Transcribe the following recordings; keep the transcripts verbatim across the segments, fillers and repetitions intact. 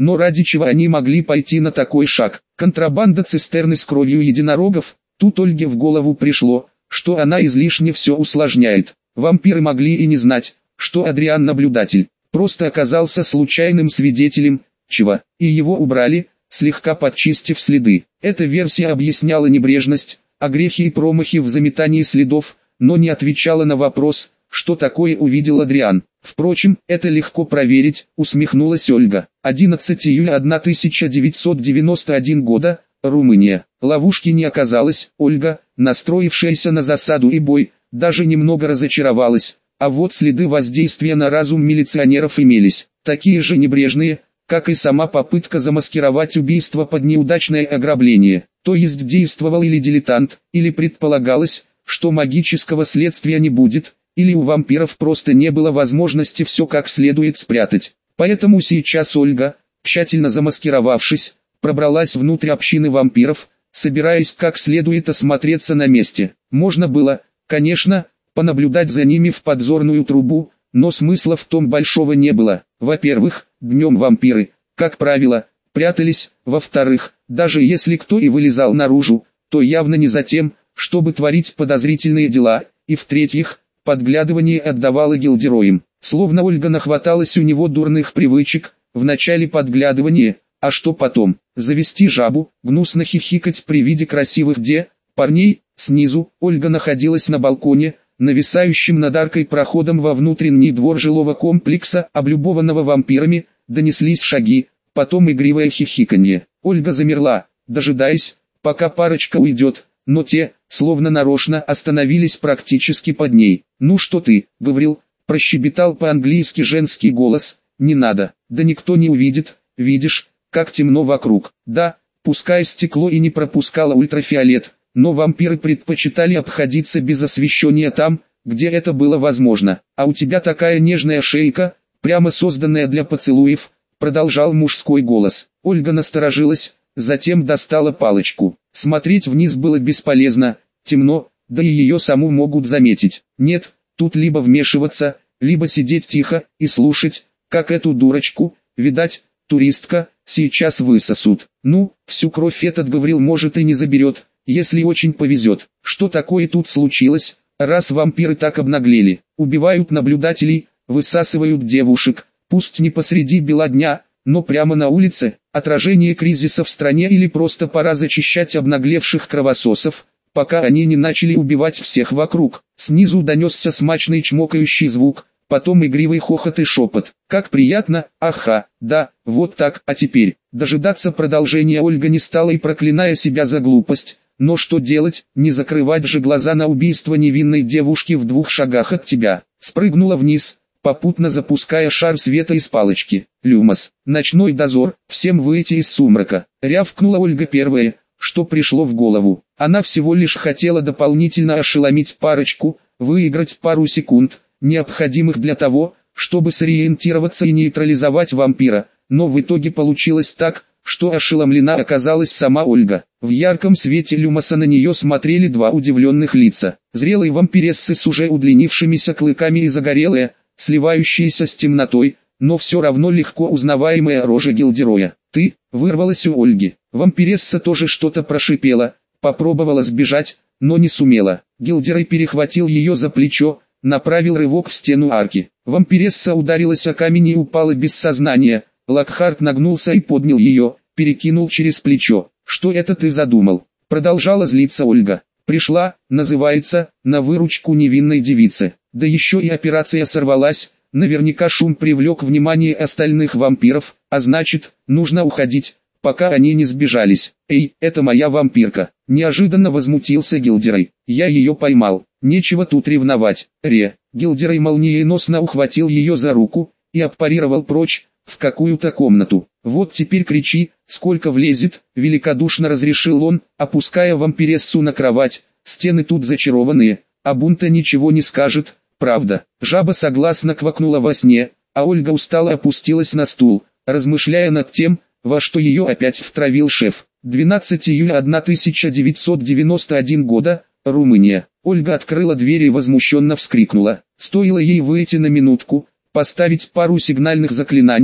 Но ради чего они могли пойти на такой шаг? Контрабанда цистерны с кровью единорогов? Тут Ольге в голову пришло, что она излишне все усложняет. Вампиры могли и не знать, что Адриан наблюдатель, просто оказался случайным свидетелем, чего, и его убрали, слегка подчистив следы. Эта версия объясняла небрежность, а грехи и промахи в заметании следов, но не отвечала на вопрос, что такое увидел Адриан. Впрочем, это легко проверить, усмехнулась Ольга. одиннадцатого июля тысяча девятьсот девяносто первого года, Румыния. Ловушки не оказалось. Ольга, настроившаяся на засаду и бой, даже немного разочаровалась. А вот следы воздействия на разум милиционеров имелись, такие же небрежные, как и сама попытка замаскировать убийство под неудачное ограбление. То есть действовал или дилетант, или предполагалось, что магического следствия не будет, или у вампиров просто не было возможности все как следует спрятать. Поэтому сейчас Ольга, тщательно замаскировавшись, пробралась внутрь общины вампиров, собираясь как следует осмотреться на месте. Можно было, конечно, понаблюдать за ними в подзорную трубу, но смысла в том большого не было. Во-первых, днем вампиры, как правило, прятались, во-вторых, даже если кто и вылезал наружу, то явно не за тем, чтобы творить подозрительные дела, и в-третьих, подглядывание отдавало гильдероям. Словно Ольга нахваталась у него дурных привычек, в начале подглядывания, а что потом, завести жабу, гнусно хихикать при виде красивых де, парней. Снизу, Ольга находилась на балконе, нависающем над аркой проходом во внутренний двор жилого комплекса, облюбованного вампирами, донеслись шаги, потом игривое хихиканье. Ольга замерла, дожидаясь, пока парочка уйдет, но те, словно нарочно, остановились практически под ней. «Ну что ты, Гаврил?» – прощебетал по-английски женский голос. «Не надо, да никто не увидит, видишь, как темно вокруг». Да, пускай стекло и не пропускало ультрафиолет, но вампиры предпочитали обходиться без освещения там, где это было возможно. «А у тебя такая нежная шейка, прямо созданная для поцелуев», – продолжал мужской голос. Ольга насторожилась, затем достала палочку. Смотреть вниз было бесполезно, темно, да и ее саму могут заметить. Нет, тут либо вмешиваться, либо сидеть тихо и слушать, как эту дурочку, видать, туристка, сейчас высосут. Ну, всю кровь этот Гаврил может и не заберет, если очень повезет. Что такое тут случилось, раз вампиры так обнаглели? Убивают наблюдателей, высасывают девушек, пусть не посреди бела дня, но прямо на улице. Отражение кризиса в стране или просто пора зачищать обнаглевших кровососов, пока они не начали убивать всех вокруг. Снизу донесся смачный чмокающий звук, потом игривый хохот и шепот. «Как приятно, аха, да, вот так, а теперь». Дожидаться продолжения Ольга не стала и, проклиная себя за глупость, но что делать, не закрывать же глаза на убийство невинной девушки в двух шагах от тебя. Спрыгнула вниз, попутно запуская шар света из палочки. «Люмос, ночной дозор, всем выйти из сумрака», — рявкнула Ольга первое, что пришло в голову. Она всего лишь хотела дополнительно ошеломить парочку, выиграть пару секунд, необходимых для того, чтобы сориентироваться и нейтрализовать вампира, но в итоге получилось так, что ошеломлена оказалась сама Ольга. В ярком свете люмоса на нее смотрели два удивленных лица. Зрелые вампирессы с уже удлинившимися клыками и загорелые, сливающиеся с темнотой, но все равно легко узнаваемая рожа гильдероя. «Ты?» — вырвалась у Ольги. Вампиресса тоже что-то прошипела, попробовала сбежать, но не сумела. Гильдерой перехватил ее за плечо, направил рывок в стену арки. Вампиресса ударилась о камень и упала без сознания. Локхарт нагнулся и поднял ее, перекинул через плечо. «Что это ты задумал?» — продолжала злиться Ольга. «Пришла, называется, на выручку невинной девицы. Да еще и операция сорвалась, наверняка шум привлек внимание остальных вампиров, а значит, нужно уходить, пока они не сбежались. Эй, это моя вампирка!» Неожиданно возмутился Гильдерой. «Я ее поймал, нечего тут ревновать». Ре. Гильдерой молниеносно ухватил ее за руку и отпарировал прочь, в какую-то комнату. «Вот теперь кричи, сколько влезет», — великодушно разрешил он, опуская вампирессу на кровать. «Стены тут зачарованные, а бунта ничего не скажет, правда». Жаба согласно квакнула во сне, а Ольга устало опустилась на стул, размышляя над тем, во что ее опять втравил шеф. двенадцатого июля тысяча девятьсот девяносто первого года, Румыния. Ольга открыла дверь и возмущенно вскрикнула. Стоило ей выйти на минутку, поставить пару сигнальных заклинаний,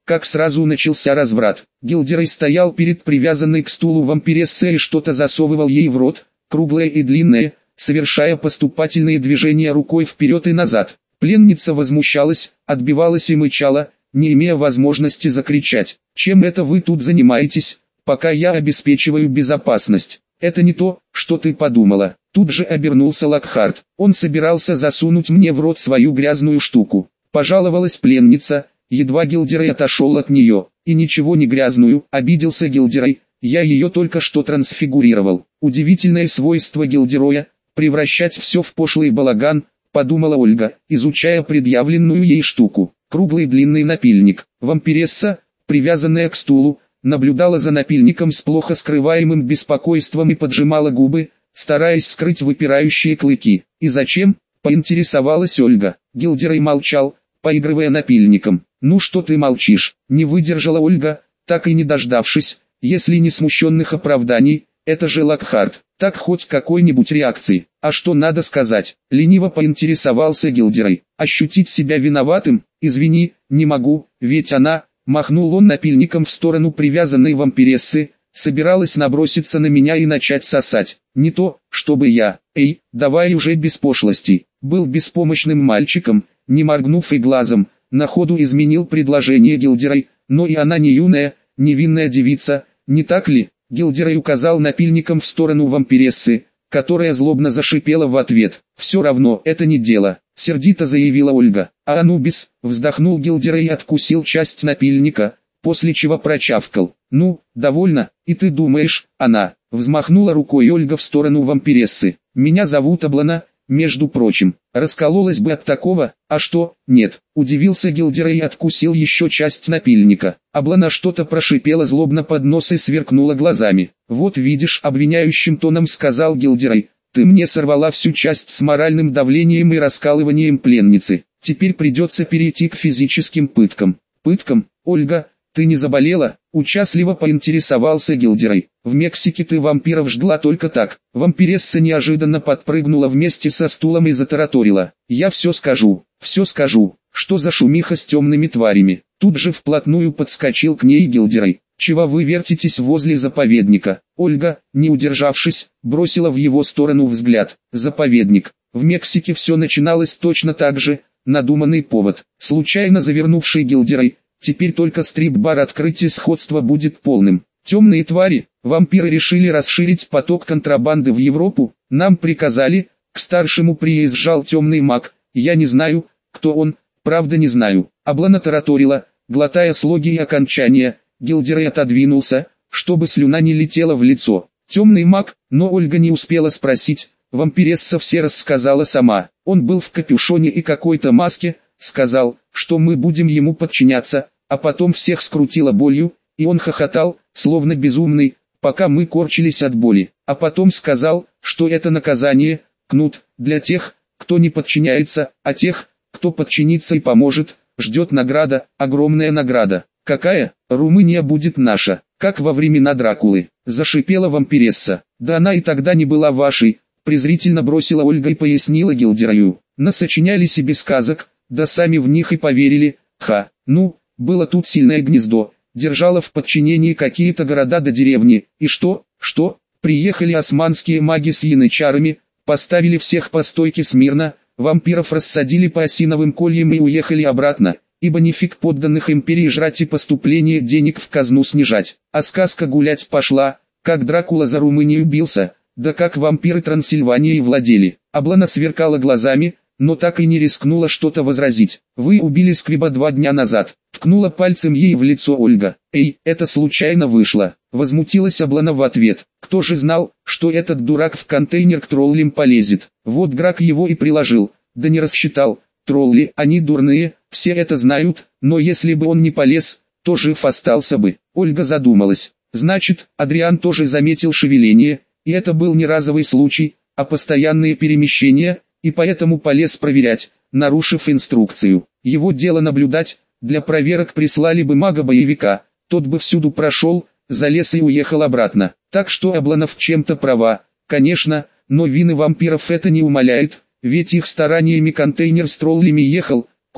как сразу начался разврат. Гилдерей стоял перед привязанной к стулу вампирессой и что-то засовывал ей в рот, круглое и длинное, совершая поступательные движения рукой вперед и назад. Пленница возмущалась, отбивалась и мычала, не имея возможности закричать. «Чем это вы тут занимаетесь, пока я обеспечиваю безопасность?» «Это не то, что ты подумала». Тут же обернулся Локхарт. Он собирался засунуть мне в рот свою грязную штуку. Пожаловалась пленница, едва Гилдерей отошел от нее. «И ничего не грязную», — обиделся Гилдерей, — «я ее только что трансфигурировал». Удивительное свойство Гилдероя — превращать все в пошлый балаган, подумала Ольга, изучая предъявленную ей штуку. Круглый длинный напильник. Вампиресса, привязанная к стулу, наблюдала за напильником с плохо скрываемым беспокойством и поджимала губы, стараясь скрыть выпирающие клыки. «И зачем?» — поинтересовалась Ольга. Гилдерей молчал, поигрывая напильником. «Ну что ты молчишь?» — не выдержала Ольга, так и не дождавшись, если не смущенных оправданий, это же Локхарт, так хоть какой-нибудь реакции. «А что надо сказать?» — лениво поинтересовался Гилдерей. «Ощутить себя виноватым? Извини, не могу, ведь она...» Махнул он напильником в сторону привязанной вампирессы, собиралась наброситься на меня и начать сосать. Не то, чтобы я, эй, давай уже без пошлостей, был беспомощным мальчиком, не моргнув и глазом, на ходу изменил предложение Гилдерей, но и она не юная, невинная девица, не так ли? Гилдерей указал напильником в сторону вампирессы, которая злобно зашипела в ответ. «Все равно, это не дело», — сердито заявила Ольга. «А Анубис», — вздохнул Гилдерей и откусил часть напильника, после чего прочавкал. «Ну, довольно, и ты думаешь, она...» — взмахнула рукой Ольга в сторону вампирессы. «Меня зовут Аблана, между прочим. Раскололась бы от такого, а что, нет?» — удивился Гилдерей и откусил еще часть напильника. Аблана что-то прошипела злобно под нос и сверкнула глазами. «Вот видишь», — обвиняющим тоном сказал Гилдерей, — «ты мне сорвала всю часть с моральным давлением и раскалыванием пленницы. Теперь придется перейти к физическим пыткам». «Пыткам? Ольга, ты не заболела?» — участливо поинтересовался Гилдерей. «В Мексике ты вампиров жгла только так». Вампиресса неожиданно подпрыгнула вместе со стулом и затараторила. «Я все скажу, все скажу. Что за шумиха с темными тварями?» Тут же вплотную подскочил к ней Гилдерей. «Чего вы вертитесь возле заповедника?» Ольга, не удержавшись, бросила в его сторону взгляд. «Заповедник. В Мексике все начиналось точно так же, надуманный повод. Случайно завернувший Гилдерей. Теперь только стрип-бар открытия сходства будет полным. Темные твари, вампиры решили расширить поток контрабанды в Европу. Нам приказали, к старшему приезжал темный маг. Я не знаю, кто он, правда не знаю». Аблана тараторила, глотая слоги и окончания. Гилдерей отодвинулся, чтобы слюна не летела в лицо. «Темный маг», но Ольга не успела спросить, вампиресса все рассказала сама. «Он был в капюшоне и какой-то маске, сказал, что мы будем ему подчиняться, а потом всех скрутило болью, и он хохотал, словно безумный, пока мы корчились от боли. А потом сказал, что это наказание, кнут, для тех, кто не подчиняется, а тех, кто подчинится и поможет, ждет награда, огромная награда». «Какая? Румыния будет наша, как во времена Дракулы», — зашипела вампиресса. «Да она и тогда не была вашей», — презрительно бросила Ольга и пояснила Гилдерею. «Насочиняли себе сказок, да сами в них и поверили. Ха, ну, было тут сильное гнездо, держало в подчинении какие-то города до деревни, и что, что, приехали османские маги с янычарами, поставили всех по стойке смирно, вампиров рассадили по осиновым кольям и уехали обратно, ибо нифиг подданных империи жрать и поступление денег в казну снижать. А сказка гулять пошла, как Дракула за Румынию бился, да как вампиры Трансильвании владели». Аблана сверкала глазами, но так и не рискнула что-то возразить. «Вы убили Сквиба два дня назад», — ткнула пальцем ей в лицо Ольга. «Эй, это случайно вышло», — возмутилась Аблана в ответ. «Кто же знал, что этот дурак в контейнер к троллям полезет? Вот Грак его и приложил, да не рассчитал. Тролли, они дурные, все это знают, но если бы он не полез, то жив остался бы». Ольга задумалась. Значит, Адриан тоже заметил шевеление, и это был не разовый случай, а постоянные перемещения, и поэтому полез проверять, нарушив инструкцию. Его дело наблюдать, для проверок прислали бы мага-боевика, тот бы всюду прошел, залез и уехал обратно. Так что Аблана в чем-то права, конечно, но вины вампиров это не умаляет, ведь их стараниями контейнер с троллями ехал, куда?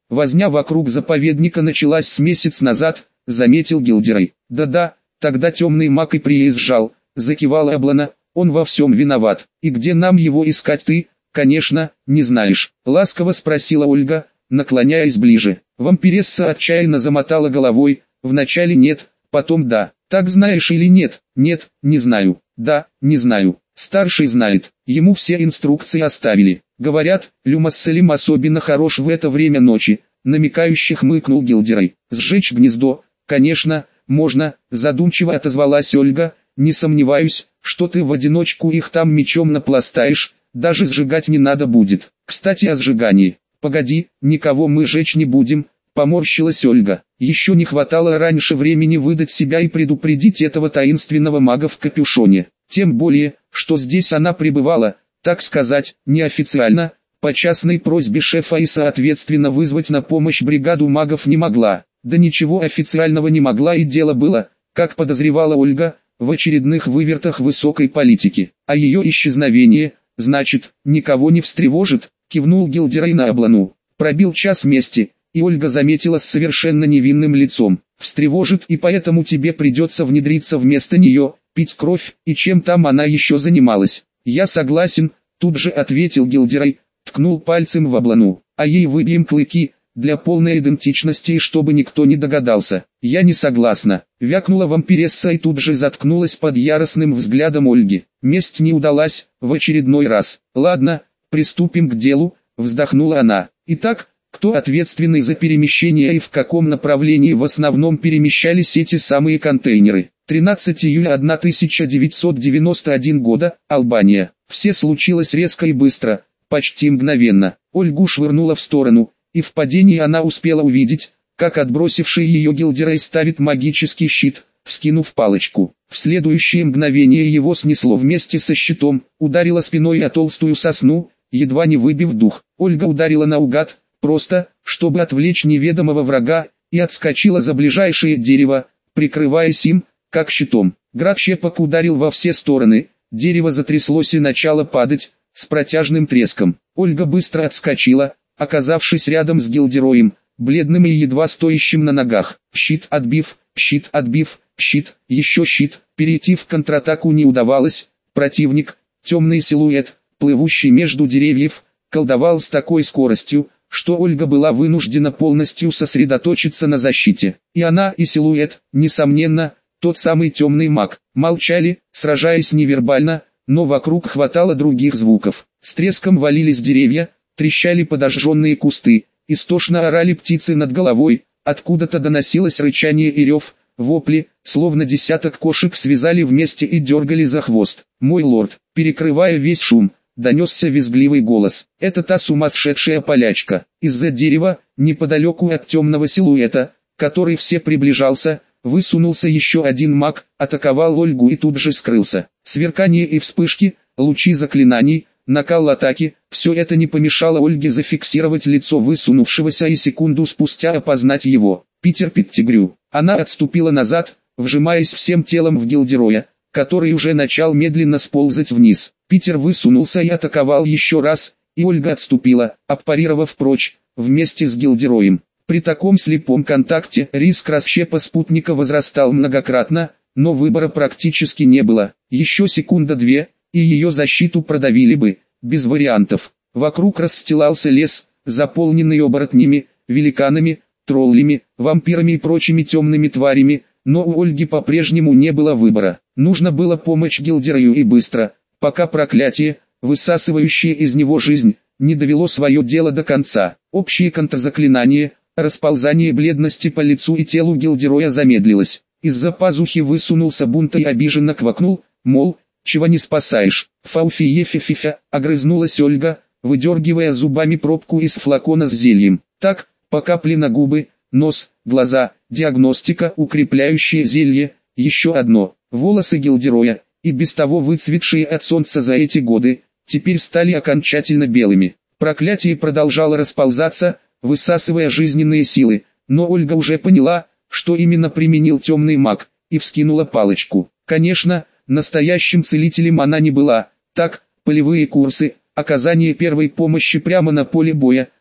Возня вокруг заповедника началась с месяц назад, заметил Гилдерей. Да-да, тогда темный маг и приезжал, закивала Аблана, он во всем виноват. И где нам его искать ты, конечно, не знаешь? Ласково спросила Ольга, наклоняясь ближе. Вампиресса отчаянно замотала головой, вначале нет, потом да. Так знаешь или нет? Нет, не знаю. Да, не знаю. Старший знает, ему все инструкции оставили. Говорят, Люмас Салим особенно хорош в это время ночи, намекающе хмыкнул Гилдерей. Сжечь гнездо, конечно, можно, задумчиво отозвалась Ольга, не сомневаюсь, что ты в одиночку их там мечом напластаешь, даже сжигать не надо будет. Кстати о сжигании. Погоди, никого мы жечь не будем, поморщилась Ольга. Еще не хватало раньше времени выдать себя и предупредить этого таинственного мага в капюшоне. Тем более, что здесь она пребывала, так сказать, неофициально, по частной просьбе шефа и соответственно вызвать на помощь бригаду магов не могла. Да ничего официального не могла, и дело было, как подозревала Ольга, в очередных вывертах высокой политики. А ее исчезновение, значит, никого не встревожит, кивнул Гилдерей на Аблану. Пробил час мести, и Ольга заметила с совершенно невинным лицом. Встревожит, и поэтому тебе придется внедриться вместо нее, пить кровь, и чем там она еще занималась. Я согласен, тут же ответил Гилдерей, ткнул пальцем в Аблану. А ей выбьем клыки, для полной идентичности и чтобы никто не догадался. Я не согласна, вякнула вампиресса и тут же заткнулась под яростным взглядом Ольги. Месть не удалась, в очередной раз. Ладно, приступим к делу, вздохнула она. Итак, кто ответственный за перемещение и в каком направлении в основном перемещались эти самые контейнеры? тринадцатого июля тысяча девятьсот девяносто первого года, Албания. Все случилось резко и быстро, почти мгновенно. Ольгу швырнуло в сторону, и в падении она успела увидеть, как отбросивший ее Гилдерей ставит магический щит, вскинув палочку. В следующее мгновение его снесло вместе со щитом, ударило спиной о толстую сосну, едва не выбив дух. Ольга ударила наугад, просто, чтобы отвлечь неведомого врага, и отскочила за ближайшее дерево, прикрываясь им, как щитом. Град щепок ударил во все стороны, дерево затряслось и начало падать, с протяжным треском. Ольга быстро отскочила, оказавшись рядом с Гилдероем, бледным и едва стоящим на ногах. Щит отбив, щит отбив, щит, еще щит, перейти в контратаку не удавалось, противник, темный силуэт, плывущий между деревьев, колдовал с такой скоростью, что Ольга была вынуждена полностью сосредоточиться на защите. И она, и силуэт, несомненно, тот самый темный маг, молчали, сражаясь невербально, но вокруг хватало других звуков. С треском валились деревья, трещали подожженные кусты, истошно орали птицы над головой, откуда-то доносилось рычание и рев, вопли, словно десяток кошек связали вместе и дергали за хвост. «Мой лорд», перекрывая весь шум, донесся визгливый голос. «Это та сумасшедшая полячка». Из-за дерева, неподалеку от темного силуэта, который все приближался, высунулся еще один маг, атаковал Ольгу и тут же скрылся. Сверкание и вспышки, лучи заклинаний, накал атаки, все это не помешало Ольге зафиксировать лицо высунувшегося и секунду спустя опознать его. Питер Петтигрю. Она отступила назад, вжимаясь всем телом в Гилдероя, который уже начал медленно сползать вниз. Питер высунулся и атаковал еще раз, и Ольга отступила, аппарировав прочь, вместе с Гилдероем. При таком слепом контакте риск расщепа спутника возрастал многократно, но выбора практически не было. Еще секунда-две, и ее защиту продавили бы, без вариантов. Вокруг расстилался лес, заполненный оборотнями, великанами, троллями, вампирами и прочими темными тварями, но у Ольги по-прежнему не было выбора. Нужно было помочь Гилдерою и быстро, пока проклятие, высасывающее из него жизнь, не довело свое дело до конца. Общие контрзаклинания, расползание бледности по лицу и телу Гилдероя замедлилось. Из-за пазухи высунулся Бунт и обиженно квакнул, мол, чего не спасаешь. Фауфи-ефи-фифя, огрызнулась Ольга, выдергивая зубами пробку из флакона с зельем. Так, по капле на губы, нос, глаза, диагностика, укрепляющее зелье, еще одно. Волосы Гилдероя, и без того выцветшие от солнца за эти годы, теперь стали окончательно белыми. Проклятие продолжало расползаться, высасывая жизненные силы, но Ольга уже поняла, что именно применил темный маг, и вскинула палочку. Конечно, настоящим целителем она не была, так, полевые курсы, оказание первой помощи прямо на поле боя,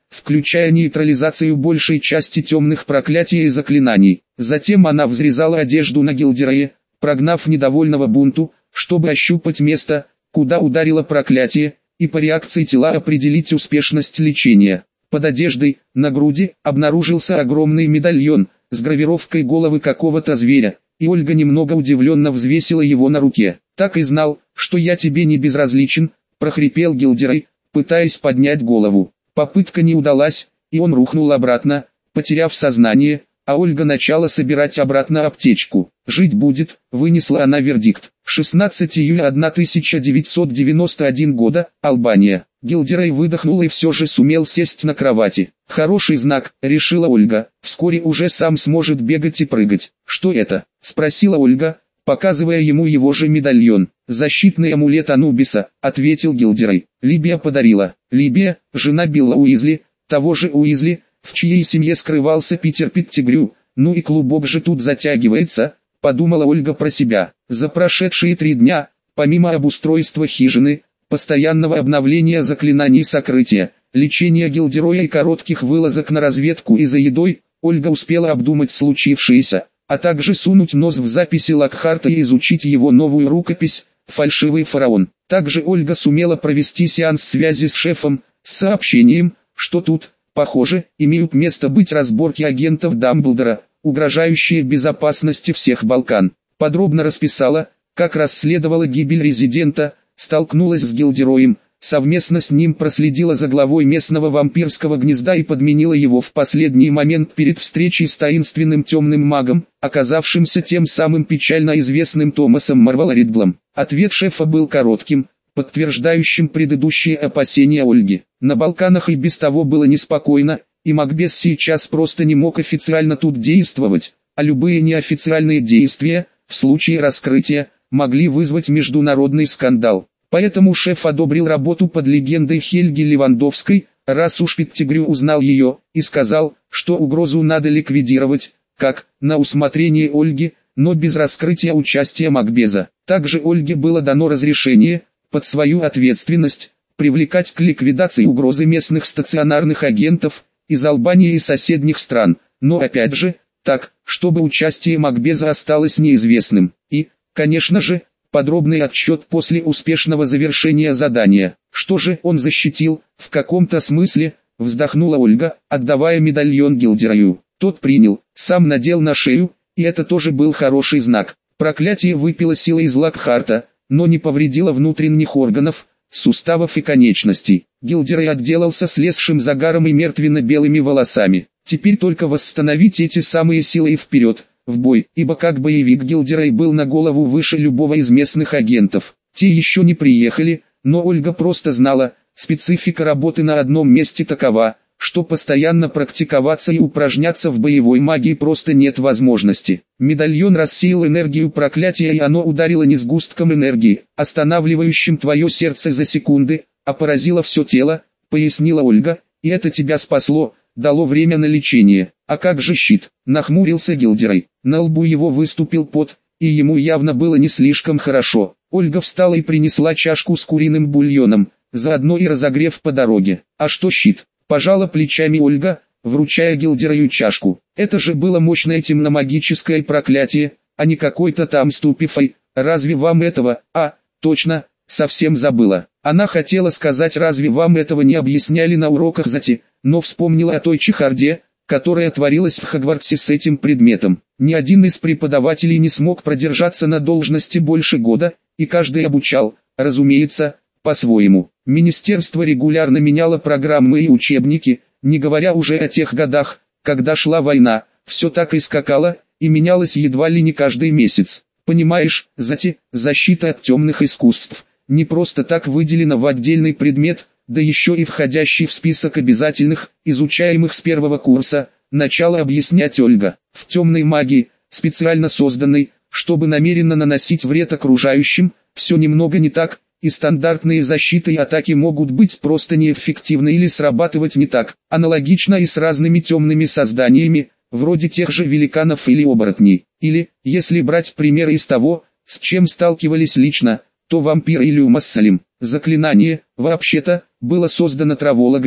включая нейтрализацию большей части темных проклятий и заклинаний. Затем она взрезала одежду на Гилдерае, прогнав недовольного бунту, чтобы ощупать место, куда ударило проклятие, и по реакции тела определить успешность лечения. Под одеждой, на груди, обнаружился огромный медальон с гравировкой головы какого-то зверя, и Ольга немного удивленно взвесила его на руке. «Так и знал, что я тебе не безразличен», — прохрипел Гилдерай, пытаясь поднять голову. Попытка не удалась, и он рухнул обратно, потеряв сознание, а Ольга начала собирать обратно аптечку. «Жить будет», — вынесла она вердикт. шестнадцатого июля тысяча девятьсот девяносто первого года, Албания. Гилдерай выдохнул и все же сумел сесть на кровати. «Хороший знак», — решила Ольга. «Вскоре уже сам сможет бегать и прыгать». «Что это?» — спросила Ольга, показывая ему его же медальон. «Защитный амулет Анубиса», — ответил Гилдерай. «Либия подарила». Либия, жена Билла Уизли, того же Уизли, в чьей семье скрывался Питер Петтигрю. «Ну и клубок же тут затягивается», — подумала Ольга про себя. За прошедшие три дня, помимо обустройства хижины, постоянного обновления заклинаний сокрытия, лечения Гилдерая и коротких вылазок на разведку и за едой, Ольга успела обдумать случившееся, а также сунуть нос в записи Локхарта и изучить его новую рукопись «Фальшивый фараон». Также Ольга сумела провести сеанс связи с шефом, с сообщением, что тут, похоже, имеют место быть разборки агентов Дамблдора, угрожающие безопасности всех Балкан. Подробно расписала, как расследовала гибель резидента, столкнулась с Гилдероем, совместно с ним проследила за главой местного вампирского гнезда и подменила его в последний момент перед встречей с таинственным темным магом, оказавшимся тем самым печально известным Томасом Марвел Ридлом. Ответ шефа был коротким, подтверждающим предыдущие опасения Ольги. На Балканах и без того было неспокойно, и Макбес сейчас просто не мог официально тут действовать, а любые неофициальные действия, в случае раскрытия, могли вызвать международный скандал. Поэтому шеф одобрил работу под легендой Хельги Левандовской, раз уж Петтигрю узнал ее, и сказал, что угрозу надо ликвидировать, как, на усмотрение Ольги, но без раскрытия участия Макбеза. Также Ольге было дано разрешение, под свою ответственность, привлекать к ликвидации угрозы местных стационарных агентов, из Албании и соседних стран, но опять же, так, чтобы участие Макбеза осталось неизвестным. И, конечно же, подробный отчет после успешного завершения задания. Что же он защитил, в каком-то смысле, вздохнула Ольга, отдавая медальон Гилдераю. Тот принял, сам надел на шею, и это тоже был хороший знак. Проклятие выпило силы из Локхарта, но не повредило внутренних органов, суставов и конечностей. Гилдерай отделался слезшим загаром и мертвенно-белыми волосами. Теперь только восстановить эти самые силы и вперед, в бой, ибо как боевик Гилдерай был на голову выше любого из местных агентов. Те еще не приехали, но Ольга просто знала, специфика работы на одном месте такова, что постоянно практиковаться и упражняться в боевой магии просто нет возможности. Медальон рассеял энергию проклятия, и оно ударило не сгустком энергии, останавливающим твое сердце за секунды, а поразило все тело, пояснила Ольга, и это тебя спасло, дало время на лечение. А как же щит? Нахмурился Гилдерай. На лбу его выступил пот, и ему явно было не слишком хорошо. Ольга встала и принесла чашку с куриным бульоном, заодно и разогрев по дороге. А что щит? Пожала плечами Ольга, вручая Гилдераю чашку. Это же было мощное темномагическое проклятие, а не какой-то там ступифай. Разве вам этого? А, точно, совсем забыла. Она хотела сказать, разве вам этого не объясняли на уроках зати, но вспомнила о той чехарде, которая творилась в Хогвартсе с этим предметом. Ни один из преподавателей не смог продержаться на должности больше года, и каждый обучал, разумеется, по-своему. Министерство регулярно меняло программы и учебники, не говоря уже о тех годах, когда шла война, все так и скакало, и менялось едва ли не каждый месяц. Понимаешь, зати, защита от темных искусств, не просто так выделена в отдельный предмет, да еще и входящий в список обязательных, изучаемых с первого курса, начала объяснять Ольга. В темной магии, специально созданной, чтобы намеренно наносить вред окружающим, все немного не так, и стандартные защиты и атаки могут быть просто неэффективны или срабатывать не так. Аналогично и с разными темными созданиями, вроде тех же великанов или оборотней. Или, если брать пример из того, с чем сталкивались лично, то вампир или умассалим. Заклинание, вообще-то, было создано травологами,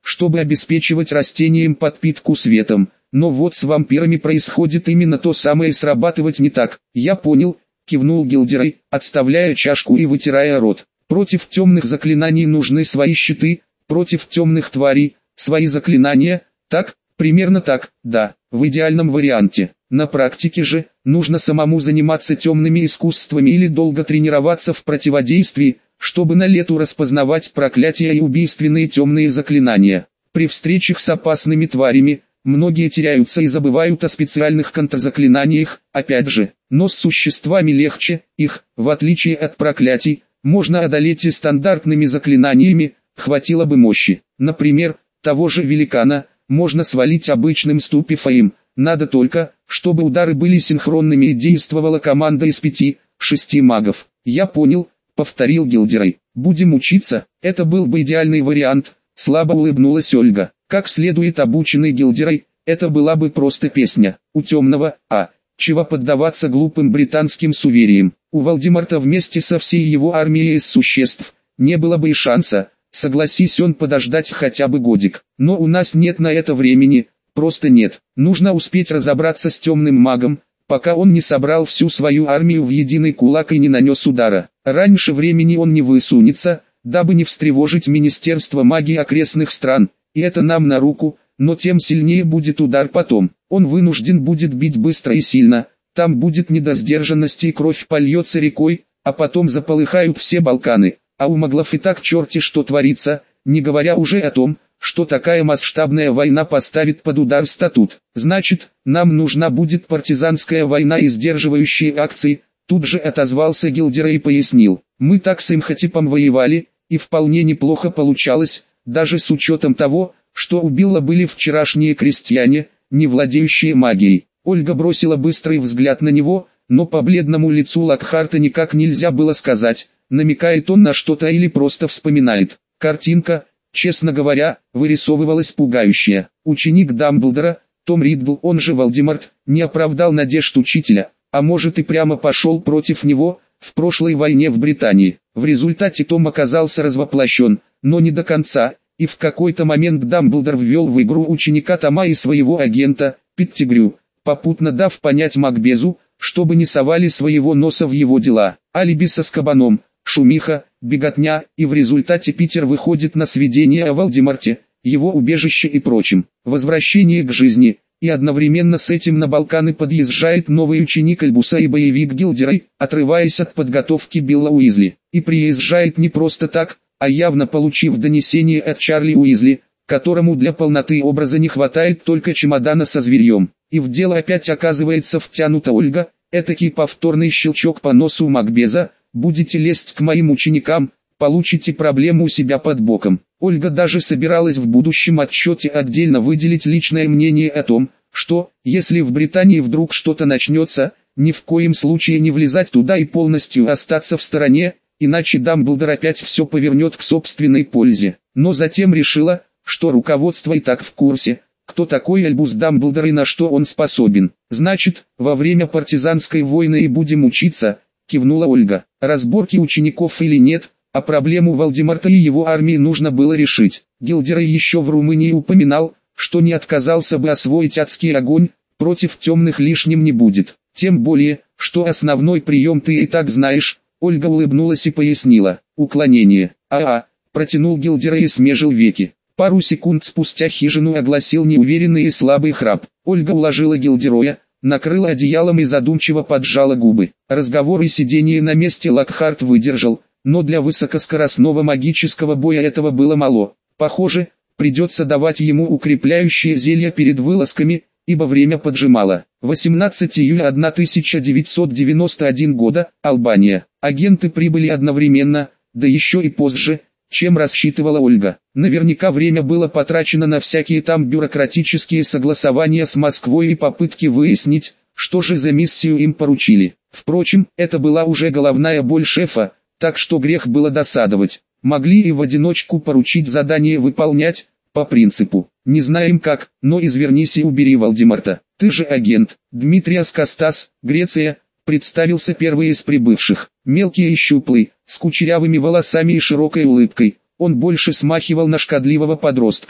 чтобы обеспечивать растениям подпитку светом. Но вот с вампирами происходит именно то самое, срабатывать не так. Я понял, кивнул Гилдерей, отставляя чашку и вытирая рот. Против темных заклинаний нужны свои щиты, против темных тварей свои заклинания, так, примерно так, да, в идеальном варианте. На практике же, нужно самому заниматься темными искусствами или долго тренироваться в противодействии, чтобы на лету распознавать проклятия и убийственные темные заклинания. При встречах с опасными тварями, многие теряются и забывают о специальных контрзаклинаниях, опять же, но с существами легче, их, в отличие от проклятий, можно одолеть и стандартными заклинаниями, хватило бы мощи. Например, того же великана можно свалить обычным ступифаем, надо только, чтобы удары были синхронными и действовала команда из пяти-шести магов. Я понял, повторил Гилдерей. Будем учиться, это был бы идеальный вариант, слабо улыбнулась Ольга. Как следует обученный Гилдерей, это была бы просто песня. У темного, а, чего поддаваться глупым британским суевериям. У Волдеморта вместе со всей его армией из существ не было бы и шанса, согласись он подождать хотя бы годик. Но у нас нет на это времени, просто нет. Нужно успеть разобраться с темным магом, пока он не собрал всю свою армию в единый кулак и не нанес удара. Раньше времени он не высунется, дабы не встревожить Министерство магии окрестных стран, и это нам на руку, но тем сильнее будет удар потом. Он вынужден будет бить быстро и сильно, там будет не до сдержанности и кровь польется рекой, а потом заполыхают все Балканы, а у маглов и так черти что творится, не говоря уже о том, что такая масштабная война поставит под удар статут. Значит, нам нужна будет партизанская война и сдерживающие акции. Тут же отозвался Гилдерей и пояснил. Мы так с Имхотепом воевали, и вполне неплохо получалось, даже с учетом того, что у Билла были вчерашние крестьяне, не владеющие магией. Ольга бросила быстрый взгляд на него, но по бледному лицу Локхарта никак нельзя было сказать, намекает он на что-то или просто вспоминает. Картинка, честно говоря, вырисовывалась пугающая. Ученик Дамблдора, Том Риддл, он же Волдеморт, не оправдал надежд учителя, а может и прямо пошел против него, в прошлой войне в Британии. В результате Том оказался развоплощен, но не до конца, и в какой-то момент Дамблдор ввел в игру ученика Тома и своего агента, Петтигрю, попутно дав понять Макбезу, чтобы не совали своего носа в его дела. Алиби со Азкабаном, шумиха, беготня, и в результате Питер выходит на сведения о Волдеморте, его убежище и прочем. Возвращение к жизни, и одновременно с этим на Балканы подъезжает новый ученик Альбуса и боевик Гилдерей, отрываясь от подготовки Билла Уизли. И приезжает не просто так, а явно получив донесение от Чарли Уизли, которому для полноты образа не хватает только чемодана со зверьем. И в дело опять оказывается втянута Ольга, этакий повторный щелчок по носу Макбеза. Будете лезть к моим ученикам, получите проблему у себя под боком. Ольга даже собиралась в будущем отчете отдельно выделить личное мнение о том, что, если в Британии вдруг что-то начнется, ни в коем случае не влезать туда и полностью остаться в стороне, иначе Дамблдор опять все повернет к собственной пользе. Но затем решила, что руководство и так в курсе, кто такой Альбус Дамблдор и на что он способен. Значит, во время партизанской войны и будем учиться, кивнула Ольга. Разборки учеников или нет, а проблему Волдеморта и его армии нужно было решить. Гилдерей еще в Румынии упоминал, что не отказался бы освоить адский огонь, против темных лишним не будет. Тем более, что основной прием ты и так знаешь. Ольга улыбнулась и пояснила. Уклонение. А-а, протянул Гилдерей и смежил веки. Пару секунд спустя хижину огласил неуверенный и слабый храп. Ольга уложила Гилдероя, накрыла одеялом и задумчиво поджала губы. Разговор и сидение на месте Локхарт выдержал, но для высокоскоростного магического боя этого было мало. Похоже, придется давать ему укрепляющие зелья перед вылазками, ибо время поджимало. восемнадцатого июля тысяча девятьсот девяносто первого года, Албания. Агенты прибыли одновременно, да еще и позже, чем рассчитывала Ольга. Наверняка время было потрачено на всякие там бюрократические согласования с Москвой и попытки выяснить, что же за миссию им поручили. Впрочем, это была уже головная боль шефа, так что грех было досадовать. Могли и в одиночку поручить задание выполнять, по принципу «не знаем как, но извернись и убери Волдеморта». «Ты же агент, Дмитриас Костас, Греция», представился первый из прибывших. Мелкий и щуплый, с кучерявыми волосами и широкой улыбкой. Он больше смахивал на шкодливого подростка,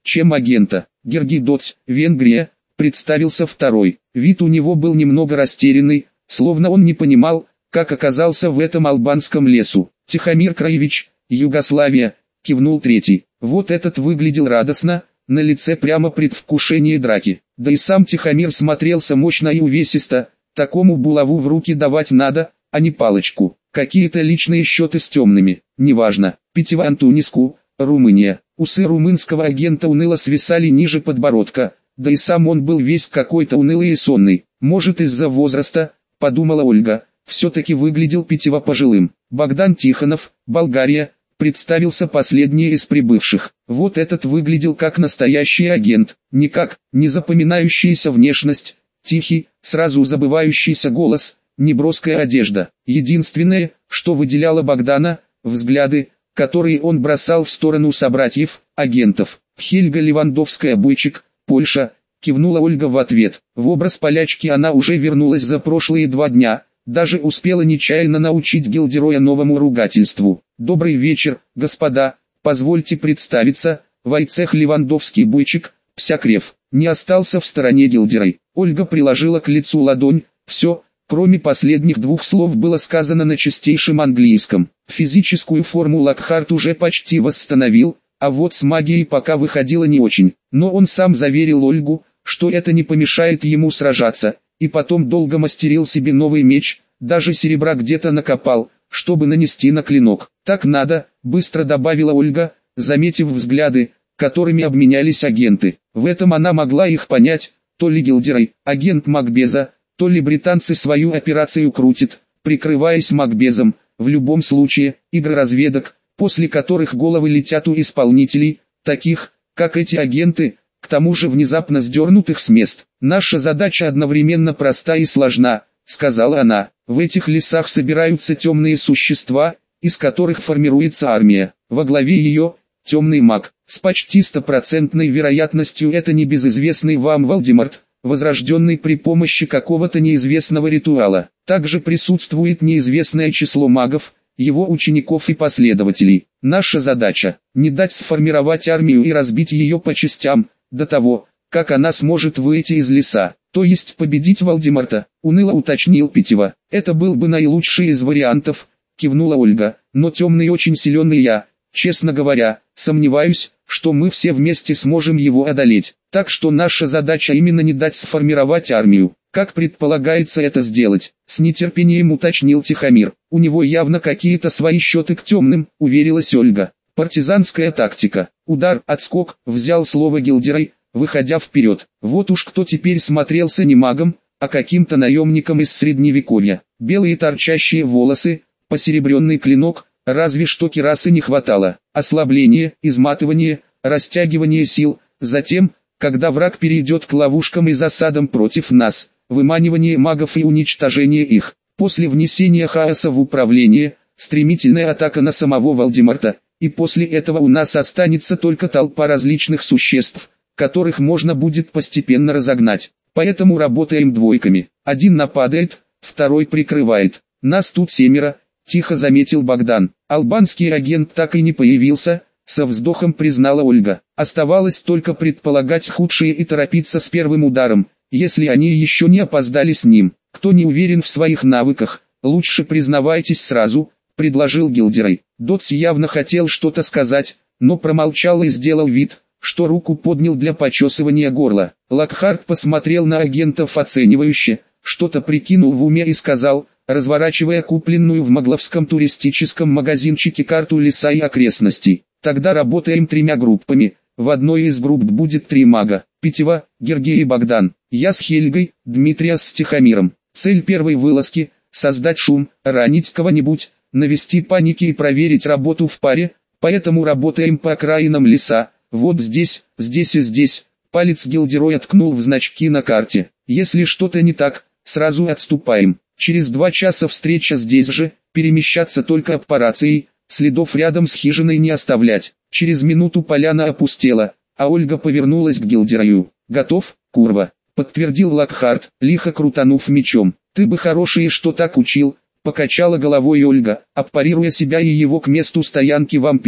чем агента. Георгий Доц, Венгрия, представился второй. Вид у него был немного растерянный, словно он не понимал, как оказался в этом албанском лесу. Тихомир Краевич, Югославия, кивнул третий. Вот этот выглядел радостно, на лице прямо предвкушение драки. Да и сам Тихомир смотрелся мощно и увесисто, такому булаву в руки давать надо, а не палочку. Какие-то личные счеты с темными, неважно. Питева Антуниску, Румыния. Усы румынского агента уныло свисали ниже подбородка, да и сам он был весь какой-то унылый и сонный. Может, из-за возраста, подумала Ольга, все-таки выглядел Питева пожилым. Богдан Тихонов, Болгария, представился последний из прибывших. Вот этот выглядел как настоящий агент, никак, не запоминающаяся внешность, тихий, сразу забывающийся голос, неброская одежда. Единственное, что выделяло Богдана, взгляды, которые он бросал в сторону собратьев, агентов. Хельга Левандовская-Буйчик, Польша, кивнула Ольга в ответ. В образ полячки она уже вернулась за прошлые два дня, даже успела нечаянно научить Гилдероя новому ругательству. «Добрый вечер, господа, позвольте представиться, Войцех Левандовский-Буйчик, Псякрев». Не остался в стороне Гилдерой. Ольга приложила к лицу ладонь, все, кроме последних двух слов, было сказано на чистейшем английском. Физическую форму Локхарт уже почти восстановил, а вот с магией пока выходило не очень. Но он сам заверил Ольгу, что это не помешает ему сражаться, и потом долго мастерил себе новый меч, даже серебра где-то накопал, чтобы нанести на клинок. «Так надо», — быстро добавила Ольга, заметив взгляды, которыми обменялись агенты. В этом она могла их понять, то ли Гилдерой, агент Макбеза, то ли британцы свою операцию крутят, прикрываясь Макбезом. В любом случае, игры разведок, после которых головы летят у исполнителей, таких, как эти агенты, к тому же внезапно сдернутых с мест. «Наша задача одновременно проста и сложна», — сказала она. «В этих лесах собираются темные существа, из которых формируется армия. Во главе ее — темный маг. С почти стопроцентной вероятностью это небезызвестный вам Валдемарт, возрожденный при помощи какого-то неизвестного ритуала. Также присутствует неизвестное число магов, его учеников и последователей. Наша задача — не дать сформировать армию и разбить ее по частям, до того, как она сможет выйти из леса, то есть победить Валдемарта», — уныло уточнил Питева. «Это был бы наилучший из вариантов», — кивнула Ольга, «но темный очень силен, и я, честно говоря, сомневаюсь, что мы все вместе сможем его одолеть. Так что наша задача именно не дать сформировать армию. Как предполагается это сделать?» — с нетерпением уточнил Тихомир. «У него явно какие-то свои счеты к темным», — уверилась Ольга. «Партизанская тактика. Удар, отскок», — взял слово Гилдерой, выходя вперед. Вот уж кто теперь смотрелся не магом, а каким-то наемником из средневековья. Белые торчащие волосы, посеребренный клинок, разве что кирасы не хватало. Ослабление, изматывание, растягивание сил, затем, когда враг перейдет к ловушкам и засадам против нас, выманивание магов и уничтожение их. После внесения хаоса в управление, стремительная атака на самого Валдемарта, и после этого у нас останется только толпа различных существ, которых можно будет постепенно разогнать. Поэтому работаем двойками. Один нападает, второй прикрывает. Нас тут семеро, тихо заметил Богдан. Албанский агент так и не появился, со вздохом признала Ольга. Оставалось только предполагать худшее и торопиться с первым ударом, если они еще не опоздали с ним. Кто не уверен в своих навыках, лучше признавайтесь сразу, предложил Гилдерой. Доц явно хотел что-то сказать, но промолчал и сделал вид, что руку поднял для почесывания горла. Локхарт посмотрел на агентов оценивающе, что-то прикинул в уме и сказал, разворачивая купленную в Могловском туристическом магазинчике карту леса и окрестностей: «Тогда работаем тремя группами, в одной из групп будет три мага, Питева, Георгий и Богдан, я с Хельгой, Дмитрия с Тихомиром. Цель первой вылазки — создать шум, ранить кого-нибудь, навести паники и проверить работу в паре, поэтому работаем по окраинам леса, вот здесь, здесь и здесь». Палец Гилдероя ткнул в значки на карте. «Если что-то не так, сразу отступаем. Через два часа встреча здесь же, перемещаться только по рации, следов рядом с хижиной не оставлять». Через минуту поляна опустела, а Ольга повернулась к Гилдерою. «Готов, курва», — подтвердил Локхарт, лихо крутанув мечом. «Ты бы хорошее что так учил», — покачала головой Ольга, аппарируя себя и его к месту стоянки вампиров.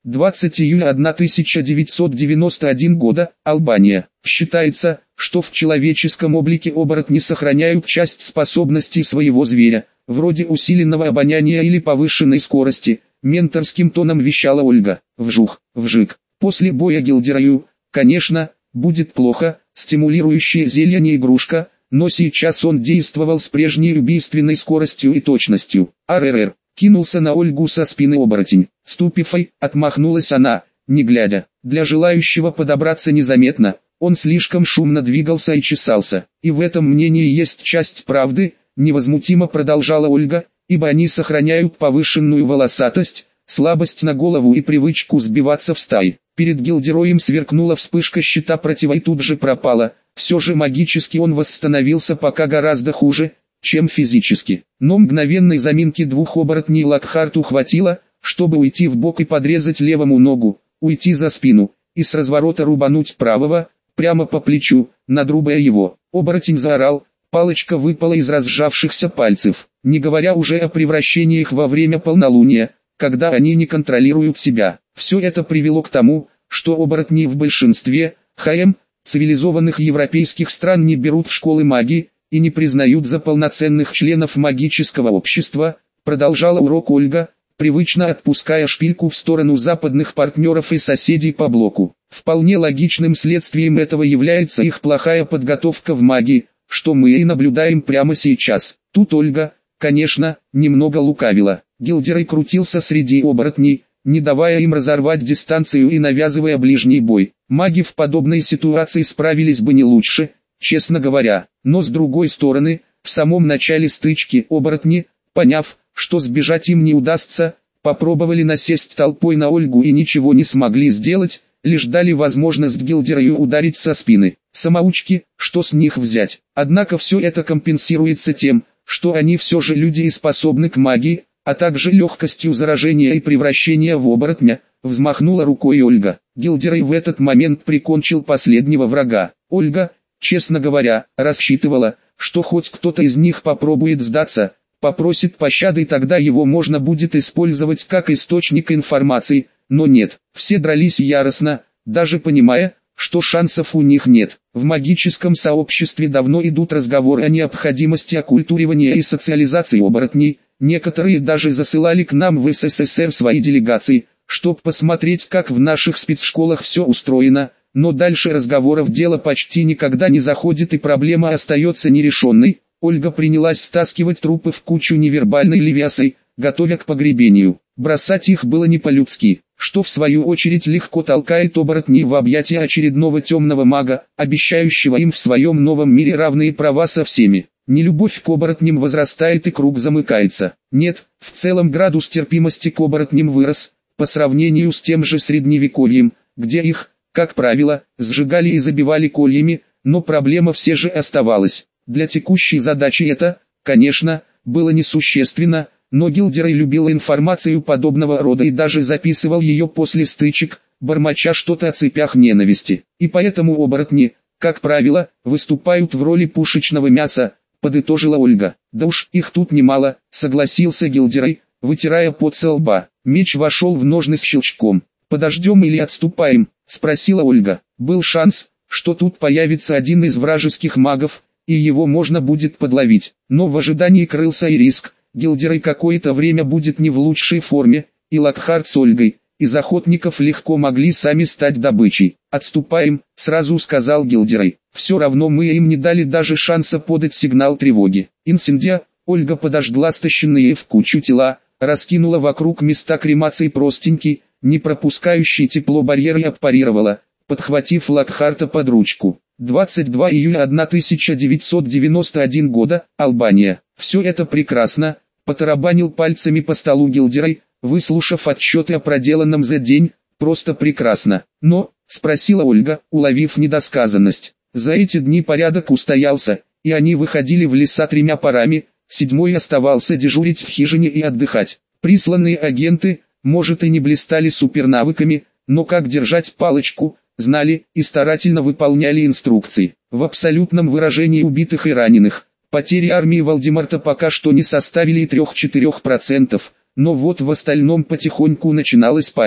двадцатого июля тысяча девятьсот девяносто первого года, Албания. Считается, что в человеческом облике оборотни сохраняют часть способностей своего зверя, вроде усиленного обоняния или повышенной скорости, менторским тоном вещала Ольга. Вжух, вжик. После боя Гилдераю, конечно, будет плохо, стимулирующее зелье не игрушка, но сейчас он действовал с прежней убийственной скоростью и точностью. АРР. Кинулся на Ольгу со спины оборотень. Ступифай, отмахнулась она, не глядя. Для желающего подобраться незаметно, он слишком шумно двигался и чесался. И в этом мнении есть часть правды, невозмутимо продолжала Ольга, ибо они сохраняют повышенную волосатость, слабость на голову и привычку сбиваться в стаи. Перед Гилдероем сверкнула вспышка щита протива и тут же пропала. Все же магически он восстановился пока гораздо хуже, чем физически. Но мгновенной заминки двух оборотней Локхарту хватило, чтобы уйти в бок и подрезать левому ногу, уйти за спину, и с разворота рубануть правого, прямо по плечу, надрубая его. Оборотень заорал, палочка выпала из разжавшихся пальцев, не говоря уже о превращениях во время полнолуния, когда они не контролируют себя. Все это привело к тому, что оборотни в большинстве, ХМ, цивилизованных европейских стран не берут в школы магии, и не признают за полноценных членов магического общества, продолжала урок Ольга, привычно отпуская шпильку в сторону западных партнеров и соседей по блоку. Вполне логичным следствием этого является их плохая подготовка в магии, что мы и наблюдаем прямо сейчас. Тут Ольга, конечно, немного лукавила. Гилдерой крутился среди оборотней, не давая им разорвать дистанцию и навязывая ближний бой. Маги в подобной ситуации справились бы не лучше, честно говоря. Но с другой стороны, в самом начале стычки оборотни, поняв, что сбежать им не удастся, попробовали насесть толпой на Ольгу и ничего не смогли сделать, лишь дали возможность Гилдерою ударить со спины. Самоучки, что с них взять? Однако все это компенсируется тем, что они все же люди и способны к магии, а также легкостью заражения и превращения в оборотня, взмахнула рукой Ольга. Гилдерой в этот момент прикончил последнего врага. Ольга, честно говоря, рассчитывала, что хоть кто-то из них попробует сдаться, попросит пощады, и тогда его можно будет использовать как источник информации, но нет, все дрались яростно, даже понимая, что шансов у них нет. В магическом сообществе давно идут разговоры о необходимости оккультуривания и социализации оборотней, некоторые даже засылали к нам в СССР свои делегации, чтобы посмотреть, как в наших спецшколах все устроено, но дальше разговоров дело почти никогда не заходит и проблема остается нерешенной. Ольга принялась стаскивать трупы в кучу невербальной левиасой, готовя к погребению. Бросать их было не по-людски, что в свою очередь легко толкает оборотней в объятия очередного темного мага, обещающего им в своем новом мире равные права со всеми. Нелюбовь к оборотням возрастает и круг замыкается. Нет, в целом градус терпимости к оборотням вырос, по сравнению с тем же средневековьем, где их, как правило, сжигали и забивали кольями, но проблема все же оставалась. Для текущей задачи это, конечно, было несущественно, но Гилдерой любил информацию подобного рода и даже записывал ее после стычек, бормоча что-то о цепях ненависти. И поэтому оборотни, как правило, выступают в роли пушечного мяса, подытожила Ольга. Да уж, их тут немало, согласился Гилдерой, вытирая пот со лба. Меч вошел в ножны с щелчком. Подождем или отступаем, спросила Ольга. Был шанс, что тут появится один из вражеских магов, и его можно будет подловить. Но в ожидании крылся и риск. Гилдерой какое-то время будет не в лучшей форме, и Локхарт с Ольгой, из охотников легко могли сами стать добычей. «Отступаем», — сразу сказал Гилдерой. «Все равно мы им не дали даже шанса подать сигнал тревоги». Инсендия, Ольга подожгла стащенные в кучу тела, раскинула вокруг места кремации простенький, не пропускающий тепло барьер и аппарировала, подхватив Локхарта под ручку. двадцатого второго июля тысяча девятьсот девяносто первого года, Албания. «Все это прекрасно», — потарабанил пальцами по столу Гилдерой, выслушав отчеты о проделанном за день, «просто прекрасно». «Но», — спросила Ольга, уловив недосказанность, «за эти дни порядок устоялся, и они выходили в леса тремя парами, седьмой оставался дежурить в хижине и отдыхать. Присланные агенты, может и не блистали супернавыками, но как держать палочку, знали и старательно выполняли инструкции. В абсолютном выражении убитых и раненых, потери армии Вальдемарта пока что не составили и трёх-четырёх процентов, но вот в остальном потихоньку начиналась паника.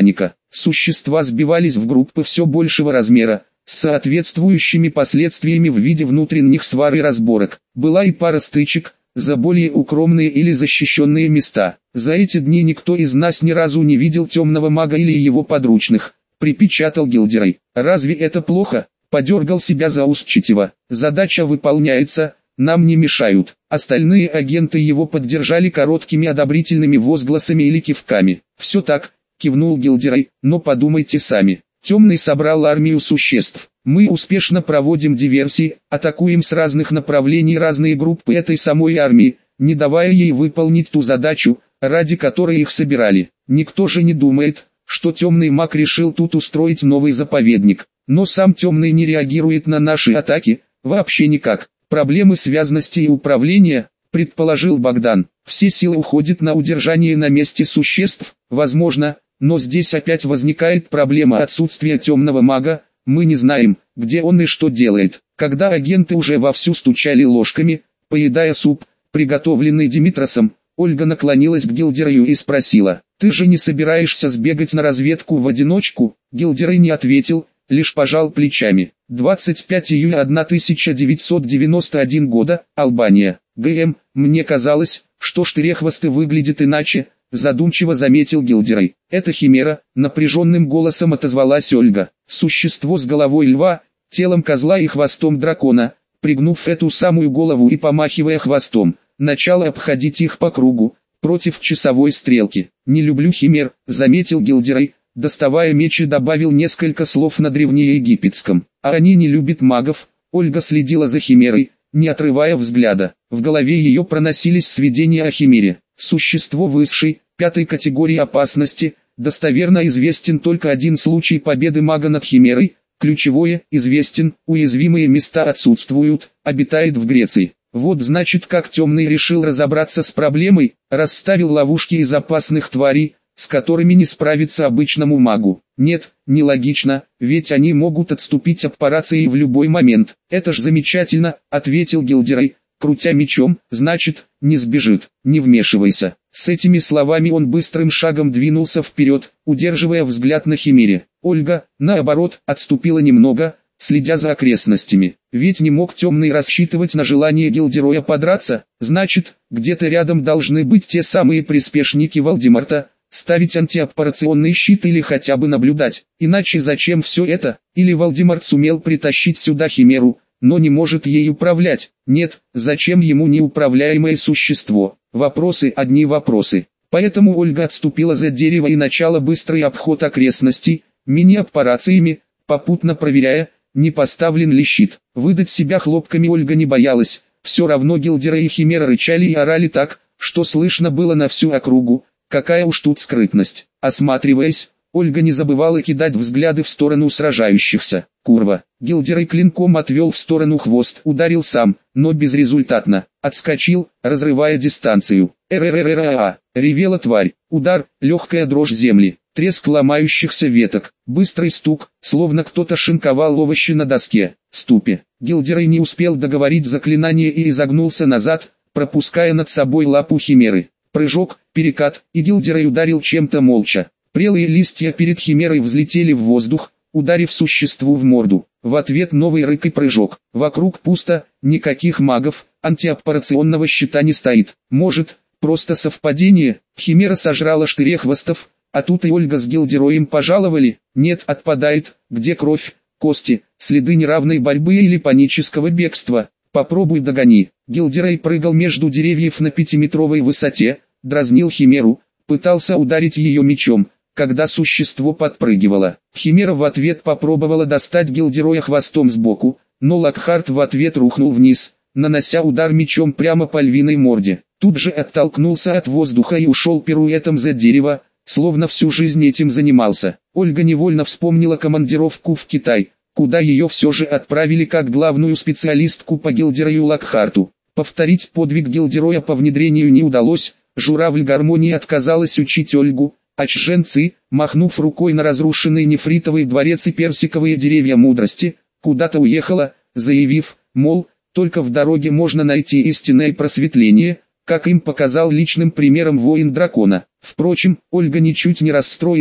Существа сбивались в группы все большего размера, с соответствующими последствиями в виде внутренних свар и разборок. Была и пара стычек за более укромные или защищенные места. За эти дни никто из нас ни разу не видел темного мага или его подручных, припечатал Гилдерей. Разве это плохо? Подергал себя за ус Читева. Задача выполняется, нам не мешают. Остальные агенты его поддержали короткими одобрительными возгласами или кивками. Все так, кивнул Гилдерей, но подумайте сами. Темный собрал армию существ. Мы успешно проводим диверсии, атакуем с разных направлений разные группы этой самой армии, не давая ей выполнить ту задачу, ради которой их собирали. Никто же не думает, что темный маг решил тут устроить новый заповедник. Но сам темный не реагирует на наши атаки, вообще никак. Проблемы связности и управления, предположил Богдан. Все силы уходят на удержание на месте существ, возможно, но здесь опять возникает проблема отсутствия темного мага. Мы не знаем, где он и что делает. Когда агенты уже вовсю стучали ложками, поедая суп, приготовленный Димитросом, Ольга наклонилась к Гилдерею и спросила: «Ты же не собираешься сбегать на разведку в одиночку?» Гилдерей не ответил, лишь пожал плечами. двадцать пятого июля тысяча девятьсот девяносто первого года, Албания. ГМ, мне казалось, что Штырехвосты выглядит иначе, задумчиво заметил Гилдерей. Это химера, напряженным голосом отозвалась Ольга. Существо с головой льва, телом козла и хвостом дракона, пригнув эту самую голову и помахивая хвостом, начало обходить их по кругу, против часовой стрелки. «Не люблю химер», заметил Гилдерей, доставая меч и добавил несколько слов на древнеегипетском. «А они не любят магов». Ольга следила за химерой, не отрывая взгляда. В голове ее проносились сведения о химере. Существо высшей, пятой категории опасности, достоверно известен только один случай победы мага над химерой, ключевое, известен, уязвимые места отсутствуют, обитает в Греции. Вот значит, как темный решил разобраться с проблемой, расставил ловушки из опасных тварей, с которыми не справиться обычному магу. Нет, нелогично, ведь они могут отступить от операции в любой момент. Это ж замечательно, ответил Гилдерей, крутя мечом. Значит, не сбежит, не вмешивайся. С этими словами он быстрым шагом двинулся вперед, удерживая взгляд на химере. Ольга, наоборот, отступила немного, следя за окрестностями. Ведь не мог темный рассчитывать на желание Гилдероя подраться. Значит, где-то рядом должны быть те самые приспешники Волдемарта, ставить антиоперационный щит или хотя бы наблюдать. Иначе зачем все это? Или Волдемарт сумел притащить сюда химеру, но не может ей управлять? Нет, зачем ему неуправляемое существо? Вопросы, одни вопросы. Поэтому Ольга отступила за дерево и начала быстрый обход окрестностей, мини-операциями, попутно проверяя, не поставлен ли щит. Выдать себя хлопками Ольга не боялась, все равно Гилдерей и химера рычали и орали так, что слышно было на всю округу. Какая уж тут скрытность. Осматриваясь, Ольга не забывала кидать взгляды в сторону сражающихся. Курва. Гилдерей клинком отвел в сторону хвост, ударил сам, но безрезультатно. Отскочил, разрывая дистанцию. «Эр-эр-эр-эр-а!» ревела тварь. Удар, легкая дрожь земли, треск ломающихся веток, быстрый стук, словно кто-то шинковал овощи на доске. Ступе. Гилдерей не успел договорить заклинание и изогнулся назад, пропуская над собой лапу химеры. Прыжок, перекат, и Гилдерей ударил чем-то молча. Прелые листья перед химерой взлетели в воздух, ударив существу в морду. В ответ новый рык и прыжок. Вокруг пусто, никаких магов, антиоперационного щита не стоит. Может, просто совпадение, химера сожрала Штырехвостов, а тут и Ольга с Гилдероем пожаловали? Нет, отпадает. Где кровь, кости, следы неравной борьбы или панического бегства? Попробуй догони. Гилдерей прыгал между деревьев на пятиметровой высоте, дразнил химеру, пытался ударить ее мечом, когда существо подпрыгивало. Химера в ответ попробовала достать Гилдероя хвостом сбоку, но Локхарт в ответ рухнул вниз, нанося удар мечом прямо по львиной морде. Тут же оттолкнулся от воздуха и ушел пируэтом за дерево, словно всю жизнь этим занимался. Ольга невольно вспомнила командировку в Китай, куда ее все же отправили как главную специалистку по Гилдерею Локхарту. Повторить подвиг Гилдероя по внедрению не удалось, журавль гармонии отказалась учить Ольгу, а Чжэн-Ци, махнув рукой на разрушенный нефритовый дворец и персиковые деревья мудрости, куда-то уехала, заявив, мол, только в дороге можно найти истинное просветление, как им показал личным примером воин дракона. Впрочем, Ольга ничуть не расстроилась,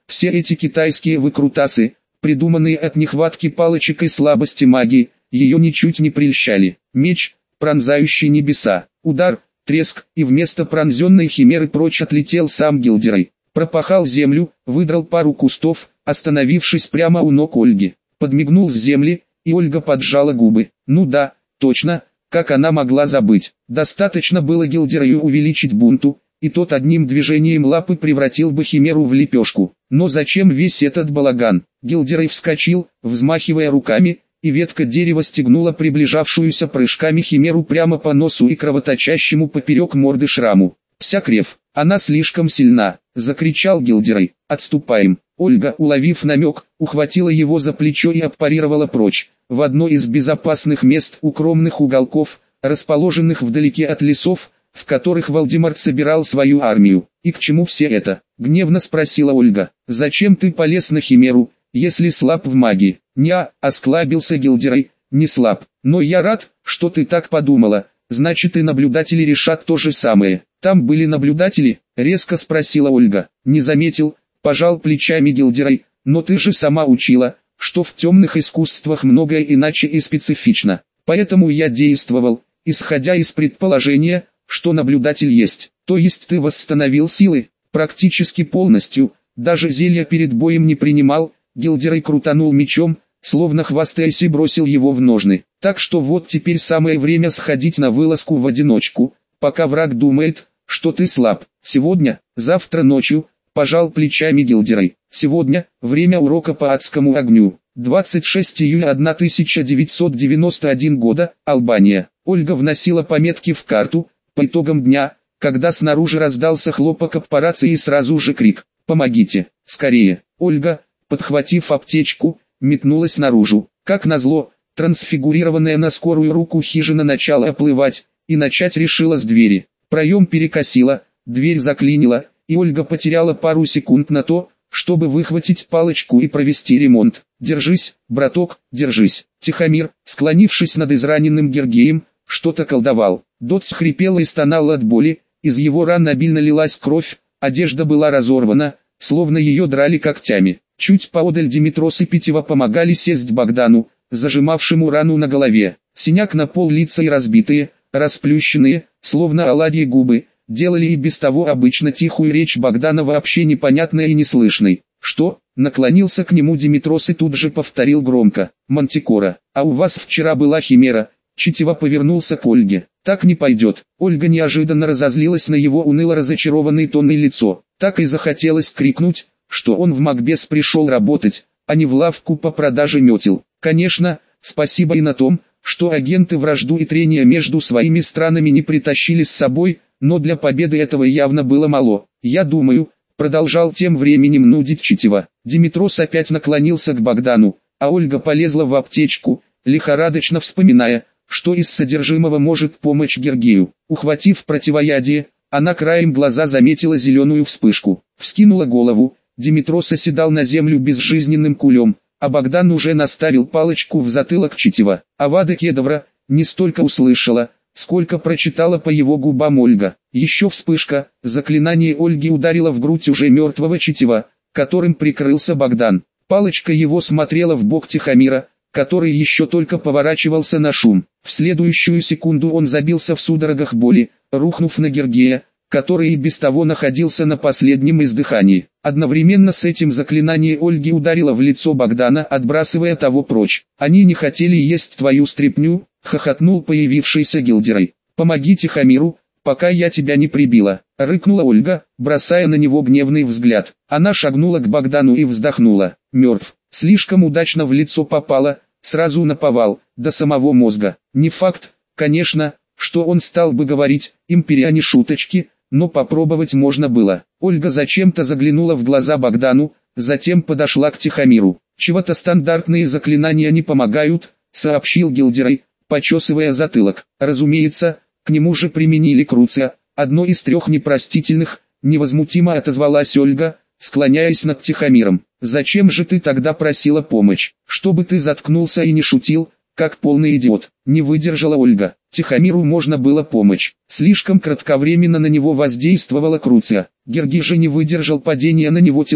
Все эти китайские выкрутасы, придуманные от нехватки палочек и слабости магии, ее ничуть не прельщали. Меч, пронзающий небеса, удар, треск, и вместо пронзенной химеры прочь отлетел сам Гилдерей. Пропахал землю, выдрал пару кустов, остановившись прямо у ног Ольги. Подмигнул с земли, и Ольга поджала губы. Ну да, точно, как она могла забыть. Достаточно было Гилдерею увеличить бунту, и тот одним движением лапы превратил бы химеру в лепешку. Но зачем весь этот балаган? Гилдерей вскочил, взмахивая руками, и ветка дерева стегнула приближавшуюся прыжками химеру прямо по носу и кровоточащему поперек морды шраму. «Псякрев, она слишком сильна!» — закричал Гилдерей. «Отступаем!» Ольга, уловив намек, ухватила его за плечо и отпарировала прочь, в одно из безопасных мест укромных уголков, расположенных вдалеке от лесов, в которых Вальдемар собирал свою армию. «И к чему все это?» — гневно спросила Ольга. «Зачем ты полез на химеру, если слаб в магии?» «Ня», — осклабился Гилдерей, — «не слаб. Но я рад, что ты так подумала, значит и наблюдатели решат то же самое». «Там были наблюдатели?» — резко спросила Ольга. «Не заметил», — пожал плечами Гилдерей, — «но ты же сама учила, что в темных искусствах многое иначе и специфично. Поэтому я действовал, исходя из предположения, что наблюдатель есть. То есть ты восстановил силы?» «Практически полностью, даже зелья перед боем не принимал». Гилдерей крутанул мечом, словно хвастаясь, и бросил его в ножны. «Так что вот теперь самое время сходить на вылазку в одиночку, пока враг думает, что ты слаб. Сегодня, завтра ночью», — пожал плечами Гилдерей. «Сегодня, время урока по адскому огню. двадцать шестого июля тысяча девятьсот девяносто первого года, Албания». Ольга вносила пометки в карту. По итогам дня, когда снаружи раздался хлопок об рации и сразу же крик «Помогите! Скорее!», Ольга, подхватив аптечку, метнулась наружу. Как назло, трансфигурированная на скорую руку хижина начала оплывать, и начать решила с двери. Проем перекосило, дверь заклинила, и Ольга потеряла пару секунд на то, чтобы выхватить палочку и провести ремонт. «Держись, браток, держись!» Тихомир, склонившись над израненным Гергеем, что-то колдовал. Дотс хрипел и стонал от боли, из его ран обильно лилась кровь, одежда была разорвана, словно ее драли когтями. Чуть поодаль Димитрос и Пятева помогали сесть Богдану, зажимавшему рану на голове. Синяк на пол, лица и разбитые, расплющенные, словно оладьи губы, делали и без того обычно тихую речь Богдана вообще непонятной и неслышной. «Что?» — наклонился к нему Димитрос и тут же повторил громко. «Мантикора, а у вас вчера была химера?» Читева повернулся к Ольге. «Так не пойдет». Ольга неожиданно разозлилась на его уныло-разочарованный тон и лицо. Так и захотелось крикнуть, что он в Макбес пришел работать, а не в лавку по продаже метел. Конечно, спасибо и на том, что агенты вражду и трения между своими странами не притащили с собой, но для победы этого явно было мало. «Я думаю», — продолжал тем временем нудить Читева. Димитрос опять наклонился к Богдану, а Ольга полезла в аптечку, лихорадочно вспоминая, что из содержимого может помочь Гергею. Ухватив противоядие, она краем глаза заметила зеленую вспышку. Вскинула голову, Димитрос оседал на землю безжизненным кулем, а Богдан уже наставил палочку в затылок Читева. Авада Кедавра не столько услышала, сколько прочитала по его губам Ольга. Еще вспышка, заклинание Ольги ударило в грудь уже мертвого Читева, которым прикрылся Богдан. Палочка его смотрела в бок Тихомира, который еще только поворачивался на шум. В следующую секунду он забился в судорогах боли, рухнув на Гергея, который и без того находился на последнем издыхании. Одновременно с этим заклинание Ольги ударило в лицо Богдана, отбрасывая того прочь. «Они не хотели есть твою стряпню», — хохотнул появившийся Гилдерей. «Помоги Тихомиру, пока я тебя не прибила», — рыкнула Ольга, бросая на него гневный взгляд. Она шагнула к Богдану и вздохнула. «Мертв. Слишком удачно в лицо попала, сразу наповал, до самого мозга. Не факт, конечно, что он стал бы говорить, империя не шуточки, но попробовать можно было». Ольга зачем-то заглянула в глаза Богдану, затем подошла к Тихомиру. «Чего-то стандартные заклинания не помогают», — сообщил Гилдерей, почесывая затылок. «Разумеется, к нему же применили Круция, одно из трех непростительных», — невозмутимо отозвалась Ольга, склоняясь над Тихомиром. «Зачем же ты тогда просила помощь? Чтобы ты заткнулся и не шутил, как полный идиот». Не выдержала Ольга. Тихомиру можно было помочь. Слишком кратковременно на него воздействовала Круция. Гергей же не выдержал падения на него тела,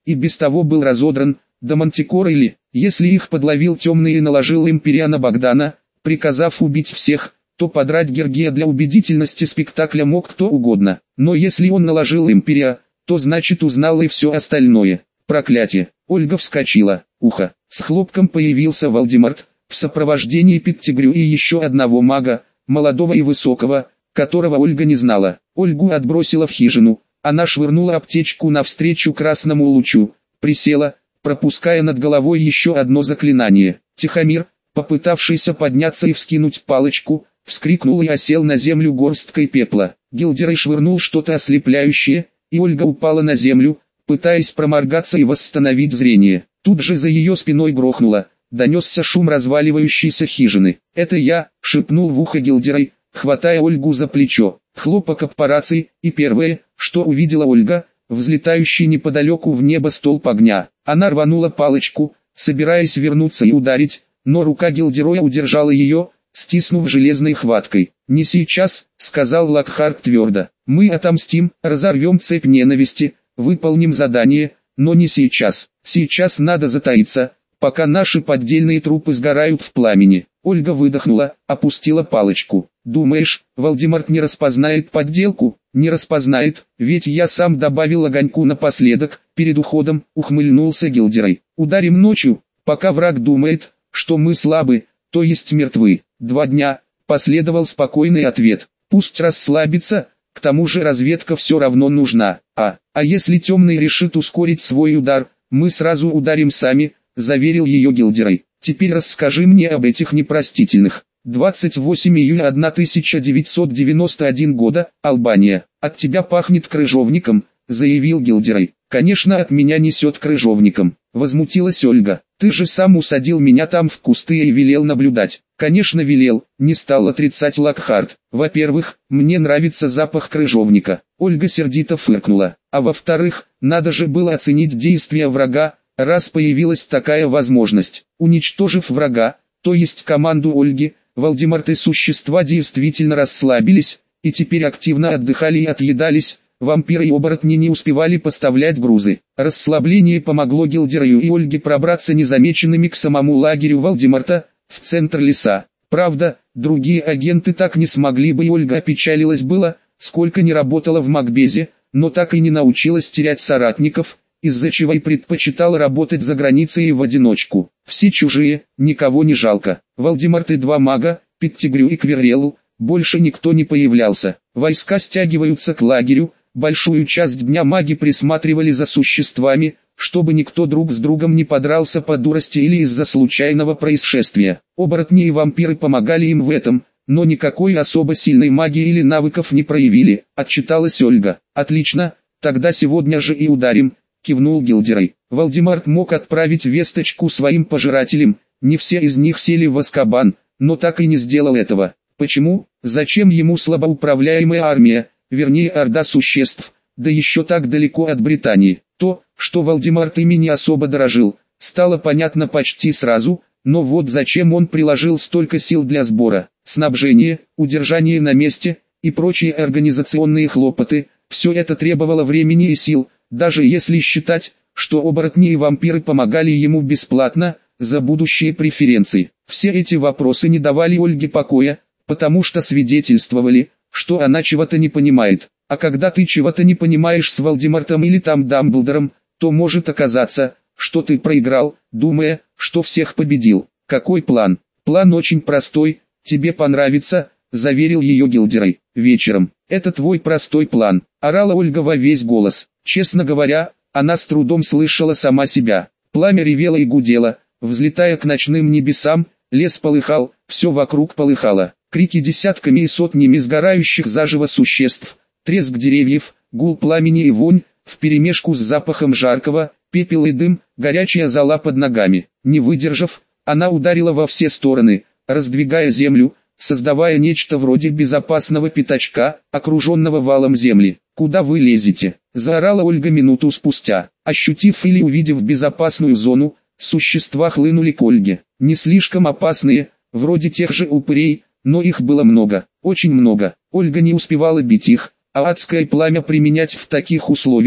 и без того был разодран, до Мантикора или, если их подловил темный и наложил империя на Богдана, приказав убить всех, то подрать Гергия для убедительности спектакля мог кто угодно. Но если он наложил империя, то значит узнал и все остальное. Проклятие! Ольга вскочила. Ухо. С хлопком появился Вальдемарт, в сопровождении Петтигрю и еще одного мага, молодого и высокого, которого Ольга не знала. Ольгу отбросила в хижину. Она швырнула аптечку навстречу красному лучу, присела, пропуская над головой еще одно заклинание. Тихомир, попытавшийся подняться и вскинуть палочку, вскрикнул и осел на землю горсткой пепла. Гилдерей швырнул что-то ослепляющее, и Ольга упала на землю, пытаясь проморгаться и восстановить зрение. Тут же за ее спиной грохнуло, донесся шум разваливающейся хижины. «Это я», — шепнул в ухо Гилдерей, хватая Ольгу за плечо. Хлопок об по рации, и первое, что увидела Ольга, взлетающий неподалеку в небо столб огня. Она рванула палочку, собираясь вернуться и ударить, но рука Гилдероя удержала ее, стиснув железной хваткой. «Не сейчас», — сказал Локхарт твердо. «Мы отомстим, разорвем цепь ненависти, выполним задание, но не сейчас. Сейчас надо затаиться, пока наши поддельные трупы сгорают в пламени». Ольга выдохнула, опустила палочку. «Думаешь, Вальдемарт не распознает подделку?» «Не распознает, ведь я сам добавил огоньку напоследок», перед уходом ухмыльнулся Гилдерей. «Ударим ночью, пока враг думает, что мы слабы, то есть мертвы». «Два дня», последовал спокойный ответ. «Пусть расслабится, к тому же разведка все равно нужна. А, а если темный решит ускорить свой удар, мы сразу ударим сами», заверил ее Гилдерей. «Теперь расскажи мне об этих непростительных». двадцать восьмого июля тысяча девятьсот девяносто первого года, Албания. «От тебя пахнет крыжовником», заявил Гилдерей. «Конечно, от меня несет крыжовником», возмутилась Ольга. «Ты же сам усадил меня там в кусты и велел наблюдать». «Конечно велел», не стал отрицать Локхарт. «Во-первых, мне нравится запах крыжовника». Ольга сердито фыркнула. «А во-вторых, надо же было оценить действия врага, раз появилась такая возможность». Уничтожив врага, то есть команду Ольги, Вальдемарт и существа действительно расслабились, и теперь активно отдыхали и отъедались. Вампиры и оборотни не успевали поставлять грузы. Расслабление помогло Гилдерею и Ольге пробраться незамеченными к самому лагерю Вальдемарта, в центр леса. Правда, другие агенты так не смогли бы, и Ольга опечалилась было, сколько не работала в Макбезе, но так и не научилась терять соратников, из-за чего и предпочитала работать за границей и в одиночку. Все чужие, никого не жалко. Вальдемарт и два мага, Петтигрю и Кверрелу, больше никто не появлялся. Войска стягиваются к лагерю. Большую часть дня маги присматривали за существами, чтобы никто друг с другом не подрался по дурости или из-за случайного происшествия. Оборотни и вампиры помогали им в этом, но никакой особо сильной магии или навыков не проявили, отчиталась Ольга. «Отлично, тогда сегодня же и ударим», кивнул Гилдерей. Вальдемарт мог отправить весточку своим пожирателям, не все из них сели в Азкабан, но так и не сделал этого. Почему? Зачем ему слабоуправляемая армия? Вернее орда существ, да еще так далеко от Британии. То, что Вальдемарт ими не особо дорожил, стало понятно почти сразу, но вот зачем он приложил столько сил для сбора, снабжения, удержания на месте и прочие организационные хлопоты, все это требовало времени и сил, даже если считать, что оборотни и вампиры помогали ему бесплатно, за будущие преференции. Все эти вопросы не давали Ольге покоя, потому что свидетельствовали, что она чего-то не понимает. А когда ты чего-то не понимаешь с Вальдемартом или там Дамблдором, то может оказаться, что ты проиграл, думая, что всех победил. Какой план? План очень простой, тебе понравится, заверил ее Гилдерей. Вечером. Это твой простой план, орала Ольга во весь голос. Честно говоря, она с трудом слышала сама себя. Пламя ревело и гудело, взлетая к ночным небесам, лес полыхал, все вокруг полыхало. Крики десятками и сотнями сгорающих заживо существ, треск деревьев, гул пламени и вонь, вперемешку с запахом жаркого, пепел и дым, горячая зола под ногами. Не выдержав, она ударила во все стороны, раздвигая землю, создавая нечто вроде безопасного пятачка, окруженного валом земли. «Куда вы лезете?» – заорала Ольга минуту спустя. Ощутив или увидев безопасную зону, существа хлынули к Ольге. Не слишком опасные, вроде тех же упырей, но их было много, очень много. Ольга не успевала бить их, а адское пламя применять в таких условиях,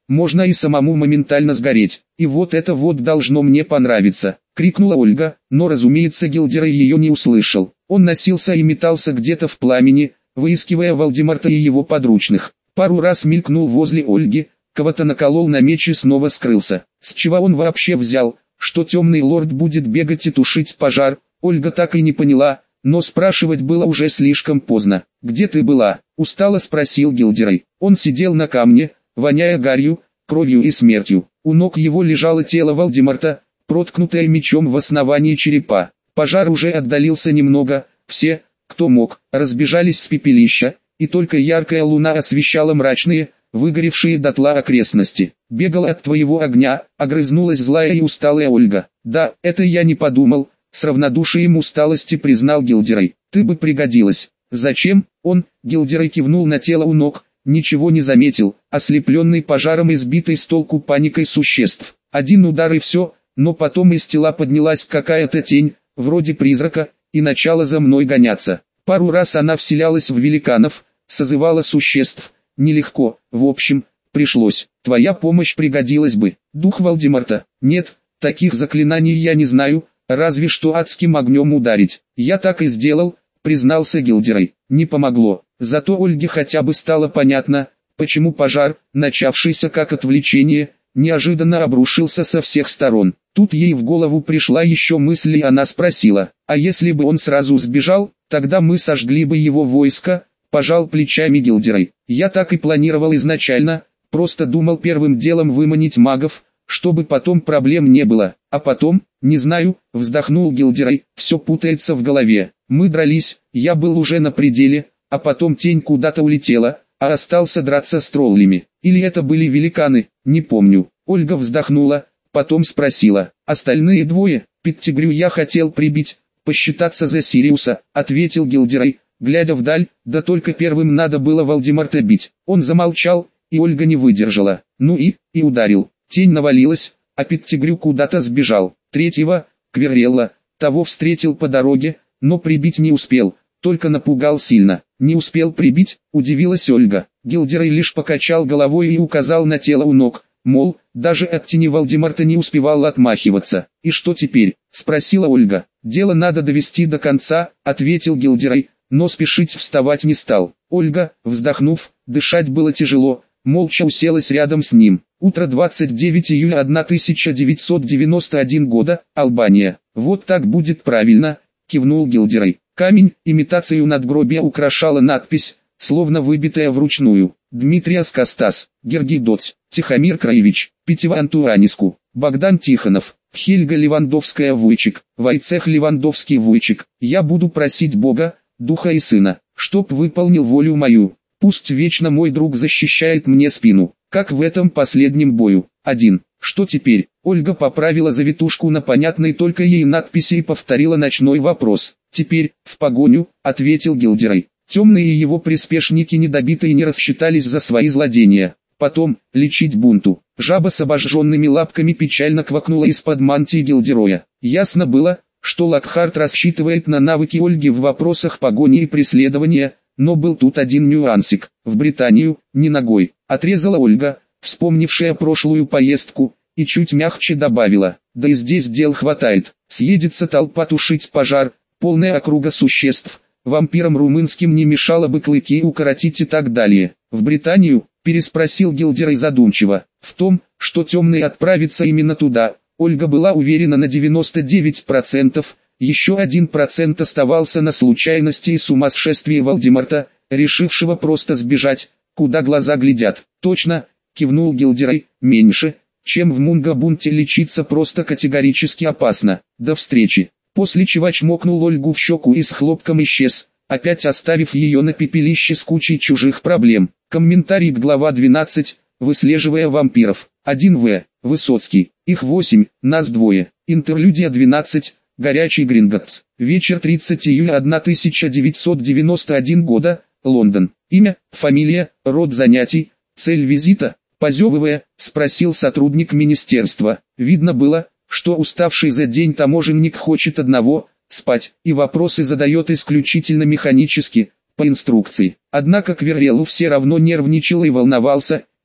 можно и самому моментально сгореть. И вот это вот должно мне понравиться, крикнула Ольга, но разумеется Гилдерей ее не услышал. Он носился и метался где-то в пламени, выискивая Вальдемарта и его подручных. Пару раз мелькнул возле Ольги, кого-то наколол на меч и снова скрылся. С чего он вообще взял, что темный лорд будет бегать и тушить пожар? Ольга так и не поняла, но спрашивать было уже слишком поздно. «Где ты была?» – устало спросил Гилдерей. Он сидел на камне, воняя гарью, кровью и смертью. У ног его лежало тело Вальдемарта, проткнутое мечом в основании черепа. Пожар уже отдалился немного, все, кто мог, разбежались с пепелища, и только яркая луна освещала мрачные, выгоревшие дотла окрестности. «Бегала от твоего огня», — огрызнулась злая и усталая Ольга. «Да, это я не подумал», — с равнодушием усталости признал Гилдерей. «Ты бы пригодилась». «Зачем?» Он, Гилдерей кивнул на тело у ног, ничего не заметил, ослепленный пожаром и сбитый с толку паникой существ. Один удар и все, но потом из тела поднялась какая-то тень, вроде призрака, и начала за мной гоняться. Пару раз она вселялась в великанов, созывала существ. Нелегко, в общем, пришлось. Твоя помощь пригодилась бы. Дух Вальдемарта. Нет, таких заклинаний я не знаю, разве что адским огнем ударить. Я так и сделал, признался Гилдерей. Не помогло. Зато Ольге хотя бы стало понятно, почему пожар, начавшийся как отвлечение, неожиданно обрушился со всех сторон. Тут ей в голову пришла еще мысль, и она спросила: а если бы он сразу сбежал, тогда мы сожгли бы его войско? Пожал плечами Гилдерей. Я так и планировал изначально, просто думал первым делом выманить магов, чтобы потом проблем не было. А потом, не знаю, вздохнул Гилдерей, все путается в голове. Мы дрались, я был уже на пределе, а потом тень куда-то улетела, а остался драться с троллями. Или это были великаны, не помню. Ольга вздохнула, потом спросила: остальные двое? Петтигрю я хотел прибить, посчитаться за Сириуса, ответил Гилдерей, глядя вдаль, да только первым надо было Вальдемарта бить. Он замолчал, и Ольга не выдержала. Ну и, и ударил. Тень навалилась, а Петтигрю куда-то сбежал. Третьего, Кверрелла, того встретил по дороге, но прибить не успел, только напугал сильно. Не успел прибить, удивилась Ольга. Гилдерей лишь покачал головой и указал на тело у ног, мол, даже от тени Вальдемарта не успевал отмахиваться. «И что теперь?» – спросила Ольга. «Дело надо довести до конца», – ответил Гилдерей, но спешить вставать не стал. Ольга, вздохнув, дышать было тяжело, молча уселась рядом с ним. Утро двадцать девятого июля тысяча девятьсот девяносто первого года, Албания. «Вот так будет правильно», – кивнул Гилдерей. Камень, имитацию надгробия украшала надпись, словно выбитая вручную. Дмитриас Костас, Гергидоц, Тихомир Краевич, Питева Антуаниску, Богдан Тихонов, Хельга Левандовская-Вуйчик, Войцех Левандовский-Вуйчик. Я буду просить Бога, Духа и Сына, чтоб выполнил волю мою. Пусть вечно мой друг защищает мне спину, как в этом последнем бою. Один. Что теперь? Ольга поправила завитушку на понятной только ей надписи и повторила ночной вопрос. Теперь, в погоню, ответил Гилдерей. Темные и его приспешники недобитые не рассчитались за свои злодеяния. Потом, лечить бунту. Жаба с обожженными лапками печально квакнула из-под мантии Гилдероя. Ясно было, что Локхарт рассчитывает на навыки Ольги в вопросах погони и преследования, но был тут один нюансик. В Британию, не ногой, отрезала Ольга, вспомнившая прошлую поездку, и чуть мягче добавила: да и здесь дел хватает. Съедется толпа тушить пожар, полная округа существ. Вампирам румынским не мешало бы клыки укоротить и так далее. В Британию, переспросил Гилдерей задумчиво. В том, что темный отправится именно туда, Ольга была уверена на девяносто девять процентов, еще один процент оставался на случайности и сумасшествии Вальдемарта, решившего просто сбежать, куда глаза глядят. Точно, кивнул Гилдерей, меньше, чем в Мунгабунте лечиться просто категорически опасно. До встречи. После чего чмокнул Ольгу в щеку и с хлопком исчез, опять оставив ее на пепелище с кучей чужих проблем. Комментарий к глава двенадцать, выслеживая вампиров. один В. Высоцкий. Их восемь, нас двое. Интерлюдия двенадцать, Горячий Гринготс. Вечер тридцатого июля тысяча девятьсот девяносто первого года, Лондон. Имя, фамилия, род занятий, цель визита. Позевывая, спросил сотрудник министерства. Видно было, что уставший за день таможенник хочет одного – спать, и вопросы задает исключительно механически, по инструкции. Однако Кверреллу все равно нервничал и волновался,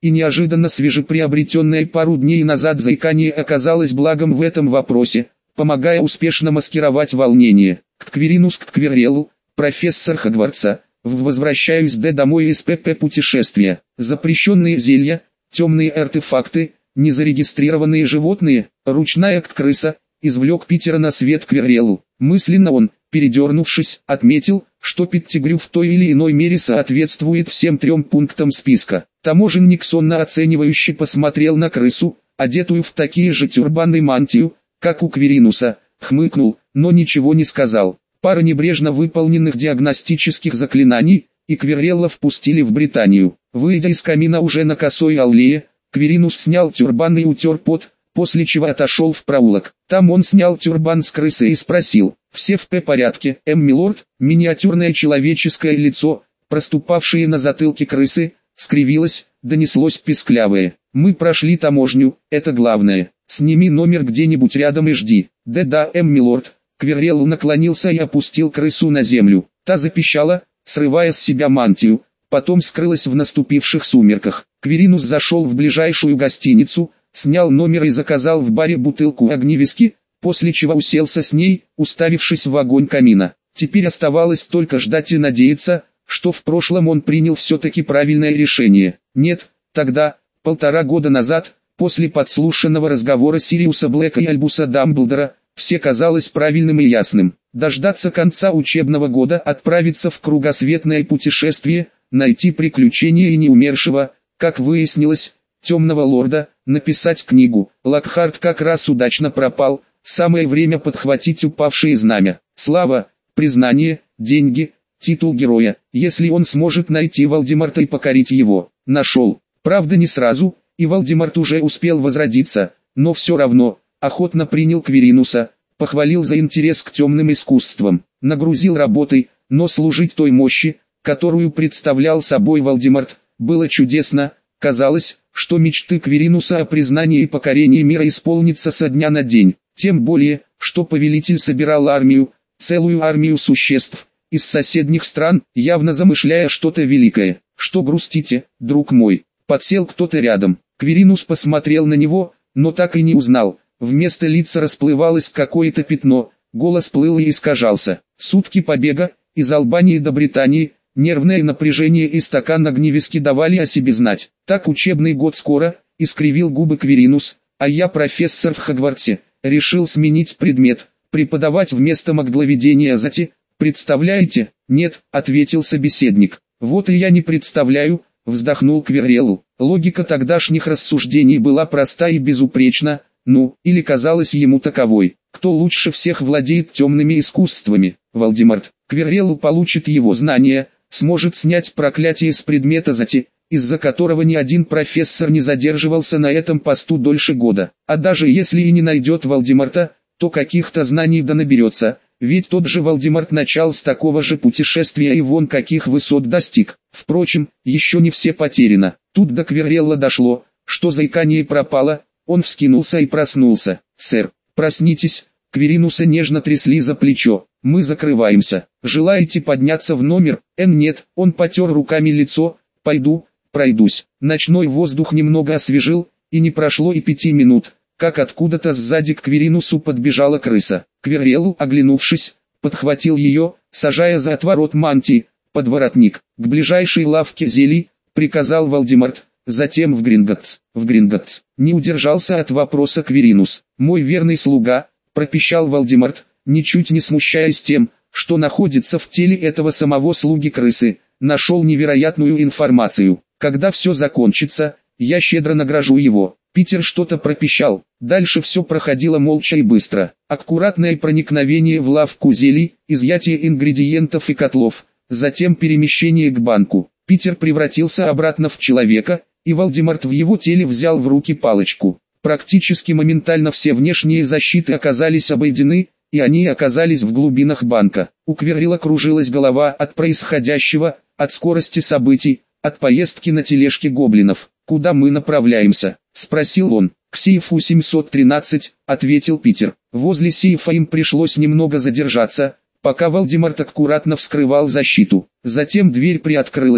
и неожиданно свежеприобретенное пару дней назад заикание оказалось благом в этом вопросе, помогая успешно маскировать волнение. К Квиринус к Квирреллу, профессор Хогвартса, в «Возвращаюсь Д домой из ПП путешествия». Запрещенные зелья, темные артефакты, незарегистрированные животные, ручная крыса, извлек Питера на свет Квирреллу. Мысленно он, передернувшись, отметил, что Петтигрю в той или иной мере соответствует всем трем пунктам списка. Таможенник сонно-оценивающе посмотрел на крысу, одетую в такие же тюрбаны и мантию, как у Квиринуса, хмыкнул, но ничего не сказал. Пара небрежно выполненных диагностических заклинаний, и Квиррелла впустили в Британию. Выйдя из камина уже на косой аллее, Квиринус снял тюрбан и утер пот, после чего отошел в проулок. Там он снял тюрбан с крысы и спросил: «Все в П порядке, М милорд?» Миниатюрное человеческое лицо, проступавшее на затылке крысы, скривилось, донеслось писклявое: «Мы прошли таможню, это главное. Сними номер где-нибудь рядом и жди». «Да-да, М милорд». Квиррелл наклонился и опустил крысу на землю. Та запищала, срывая с себя мантию, потом скрылась в наступивших сумерках. Квиринус зашел в ближайшую гостиницу, снял номер и заказал в баре бутылку огневиски, после чего уселся с ней, уставившись в огонь камина. Теперь оставалось только ждать и надеяться, что в прошлом он принял все-таки правильное решение. Нет, тогда, полтора года назад, после подслушанного разговора Сириуса Блэка и Альбуса Дамблдора, все казалось правильным и ясным. Дождаться конца учебного года, отправиться в кругосветное путешествие, найти приключения и неумершего, как выяснилось, темного лорда, написать книгу. Локхарт как раз удачно пропал, самое время подхватить упавшие знамя. Слава, признание, деньги, титул героя, если он сможет найти Волдеморта и покорить его. Нашел. Правда не сразу, и Волдеморт уже успел возродиться, но все равно, охотно принял Квиринуса, похвалил за интерес к темным искусствам, нагрузил работой, но служить той мощи, которую представлял собой Волдеморт, было чудесно. Казалось, что мечты Квиринуса о признании и покорении мира исполнятся со дня на день, тем более, что повелитель собирал армию, целую армию существ, из соседних стран, явно замышляя что-то великое. «Что грустите, друг мой?» Подсел кто-то рядом. Квиринус посмотрел на него, но так и не узнал. Вместо лица расплывалось какое-то пятно, голос плыл и искажался. Сутки побега, из Албании до Британии, нервное напряжение и стакан огневиски давали о себе знать. Так учебный год скоро, искривил губы Квиринус, а я профессор в Хогвартсе, решил сменить предмет, преподавать вместо магловедения Зати, представляете? Нет, ответил собеседник. Вот и я не представляю, вздохнул Квиррелл. Логика тогдашних рассуждений была проста и безупречна, ну, или казалась ему таковой. Кто лучше всех владеет темными искусствами? Волдеморт. Квиррелл получит его знания, сможет снять проклятие с предмета Зати, из-за которого ни один профессор не задерживался на этом посту дольше года. А даже если и не найдет Волдеморта, то каких-то знаний да наберется, ведь тот же Волдеморт начал с такого же путешествия и вон каких высот достиг. Впрочем, еще не все потеряно. Тут до Квиррелла дошло, что заикание пропало, он вскинулся и проснулся. «Сэр, проснитесь!» Квиринуса нежно трясли за плечо. «Мы закрываемся. Желаете подняться в номер?» «Эн нет», он потер руками лицо. «Пойду, пройдусь». Ночной воздух немного освежил, и не прошло и пяти минут, как откуда-то сзади к Квиринусу подбежала крыса. Квиррелл, оглянувшись, подхватил ее, сажая за отворот мантии, под воротник. «К ближайшей лавке зелий», приказал Волдеморт, затем в Гринготтс. В Гринготтс. Не удержался от вопроса Квиринус. «Мой верный слуга», пропищал Волдеморт, ничуть не смущаясь тем, что находится в теле этого самого слуги-крысы, нашел невероятную информацию. «Когда все закончится, я щедро награжу его». Питер что-то пропищал. Дальше все проходило молча и быстро. Аккуратное проникновение в лавку зелий, изъятие ингредиентов и котлов, затем перемещение к банку. Питер превратился обратно в человека, и Волдеморт в его теле взял в руки палочку. Практически моментально все внешние защиты оказались обойдены, и они оказались в глубинах банка. У Квиррелла кружилась голова от происходящего, от скорости событий, от поездки на тележке гоблинов. «Куда мы направляемся?» — спросил он. «К сейфу семьсот тринадцать», — ответил Питер. Возле сейфа им пришлось немного задержаться, пока Волдеморт аккуратно вскрывал защиту. Затем дверь приоткрылась,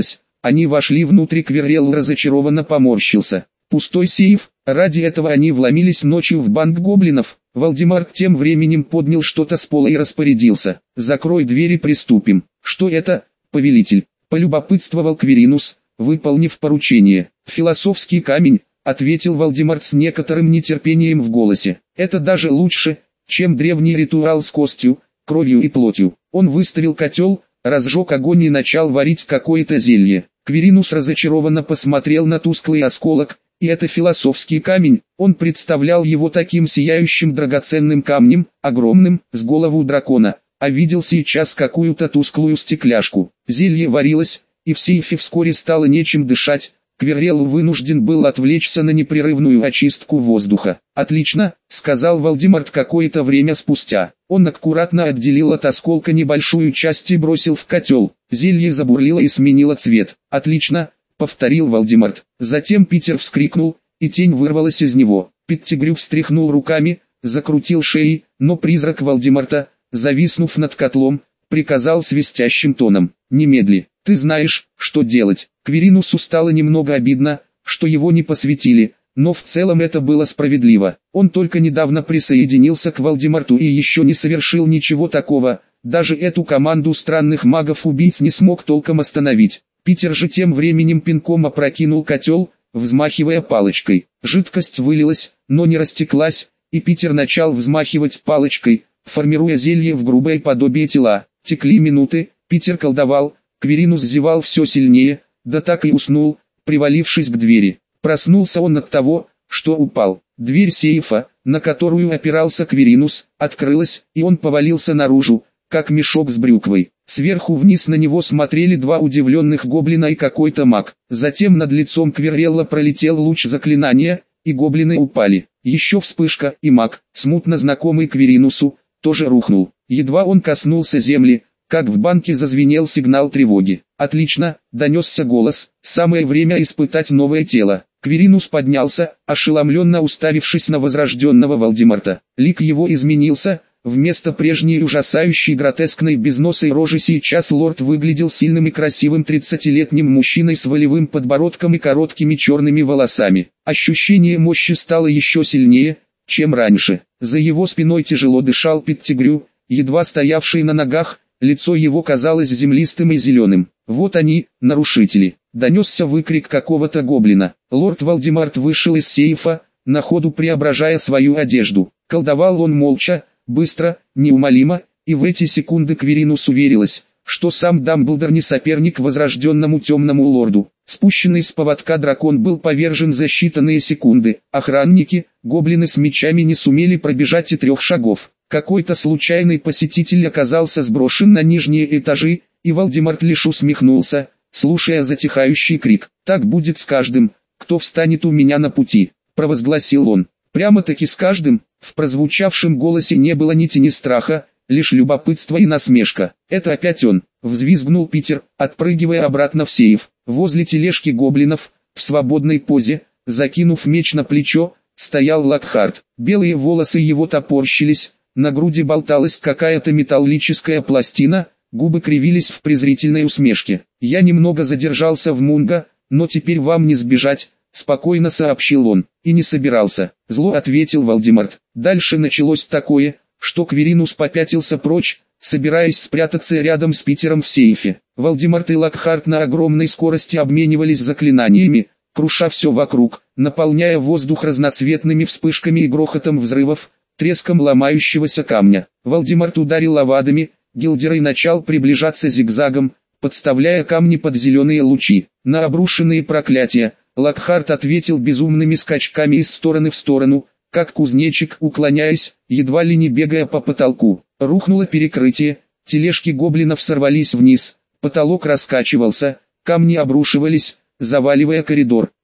Они вошли внутрь, Квиррелл разочарованно поморщился. Пустой сейф, ради этого они вломились ночью в банк гоблинов. Вальдемар тем временем поднял что-то с пола и распорядился: «Закрой двери, приступим». «Что это, повелитель?» — полюбопытствовал Квиринус, выполнив поручение. «Философский камень», — ответил Вальдемар с некоторым нетерпением в голосе. «Это даже лучше, чем древний ритуал с костью, кровью и плотью». Он выставил котел, разжег огонь и начал варить какое-то зелье. Квиринус разочарованно посмотрел на тусклый осколок. И это философский камень. Он представлял его таким сияющим драгоценным камнем, огромным, с голову дракона, а видел сейчас какую-то тусклую стекляшку. Зелье варилось, и в сейфе вскоре стало нечем дышать. Квиррелл вынужден был отвлечься на непрерывную очистку воздуха. «Отлично», — сказал Вальдемар какое-то время спустя. Он аккуратно отделил от осколка небольшую часть и бросил в котел. Зелье забурлило и сменило цвет. «Отлично», — повторил Вальдемар. Затем Питер вскрикнул, и тень вырвалась из него. Петтигрю встряхнул руками, закрутил шеей, но призрак Вальдемарта, зависнув над котлом, приказал свистящим тоном: «Немедли, ты знаешь, что делать». Квиринусу стало немного обидно, что его не посвятили, но в целом это было справедливо. Он только недавно присоединился к Вальдемарту и еще не совершил ничего такого, даже эту команду странных магов-убийц не смог толком остановить. Питер же тем временем пинком опрокинул котел, взмахивая палочкой. Жидкость вылилась, но не растеклась, и Питер начал взмахивать палочкой, формируя зелье в грубое подобие тела. Текли минуты, Питер колдовал, Квиринус зевал все сильнее, да так и уснул, привалившись к двери. Проснулся он от того, что упал. Дверь сейфа, на которую опирался Квиринус, открылась, и он повалился наружу, как мешок с брюквой. Сверху вниз на него смотрели два удивленных гоблина и какой-то маг. Затем над лицом Квиррелла пролетел луч заклинания, и гоблины упали. Еще вспышка, и маг, смутно знакомый Квиринусу, тоже рухнул. Едва он коснулся земли, как в банке зазвенел сигнал тревоги. «Отлично», — донесся голос, — «самое время испытать новое тело». Квиринус поднялся, ошеломленно уставившись на возрожденного Вальдемарта. Лик его изменился. Вместо прежней ужасающей гротескной безносой рожи сейчас лорд выглядел сильным и красивым тридцатилетним мужчиной с волевым подбородком и короткими черными волосами. Ощущение мощи стало еще сильнее, чем раньше. За его спиной тяжело дышал Петтигрю, едва стоявший на ногах, лицо его казалось землистым и зеленым. «Вот они, нарушители!» — донесся выкрик какого-то гоблина. Лорд Вальдемарт вышел из сейфа, на ходу преображая свою одежду. Колдовал он молча, быстро, неумолимо, и в эти секунды Квиринус уверилась, что сам Дамблдор не соперник возрожденному темному лорду. Спущенный с поводка дракон был повержен за считанные секунды. Охранники, гоблины с мечами не сумели пробежать и трех шагов. Какой-то случайный посетитель оказался сброшен на нижние этажи, и Вальдемарт лишь усмехнулся, слушая затихающий крик. «Так будет с каждым, кто встанет у меня на пути», — провозгласил он. Прямо-таки с каждым. В прозвучавшем голосе не было ни тени страха, лишь любопытство и насмешка. «Это опять он!» — взвизгнул Питер, отпрыгивая обратно в сейф. Возле тележки гоблинов, в свободной позе, закинув меч на плечо, стоял Локхарт. Белые волосы его топорщились, на груди болталась какая-то металлическая пластина, губы кривились в презрительной усмешке. «Я немного задержался в Мунго, но теперь вам не сбежать», — спокойно сообщил он. «И не собирался», — зло ответил Вальдемарт. Дальше началось такое, что Квиринус попятился прочь, собираясь спрятаться рядом с Питером в сейфе. Вальдемарт и Локхарт на огромной скорости обменивались заклинаниями, круша все вокруг, наполняя воздух разноцветными вспышками и грохотом взрывов, треском ломающегося камня. Вальдемарт ударил авадами, Гилдерой начал приближаться зигзагом, подставляя камни под зеленые лучи. На обрушенные проклятия Локхарт ответил безумными скачками из стороны в сторону, как кузнечик, уклоняясь, едва ли не бегая по потолку. Рухнуло перекрытие, тележки гоблинов сорвались вниз, потолок раскачивался, камни обрушивались, заваливая коридор.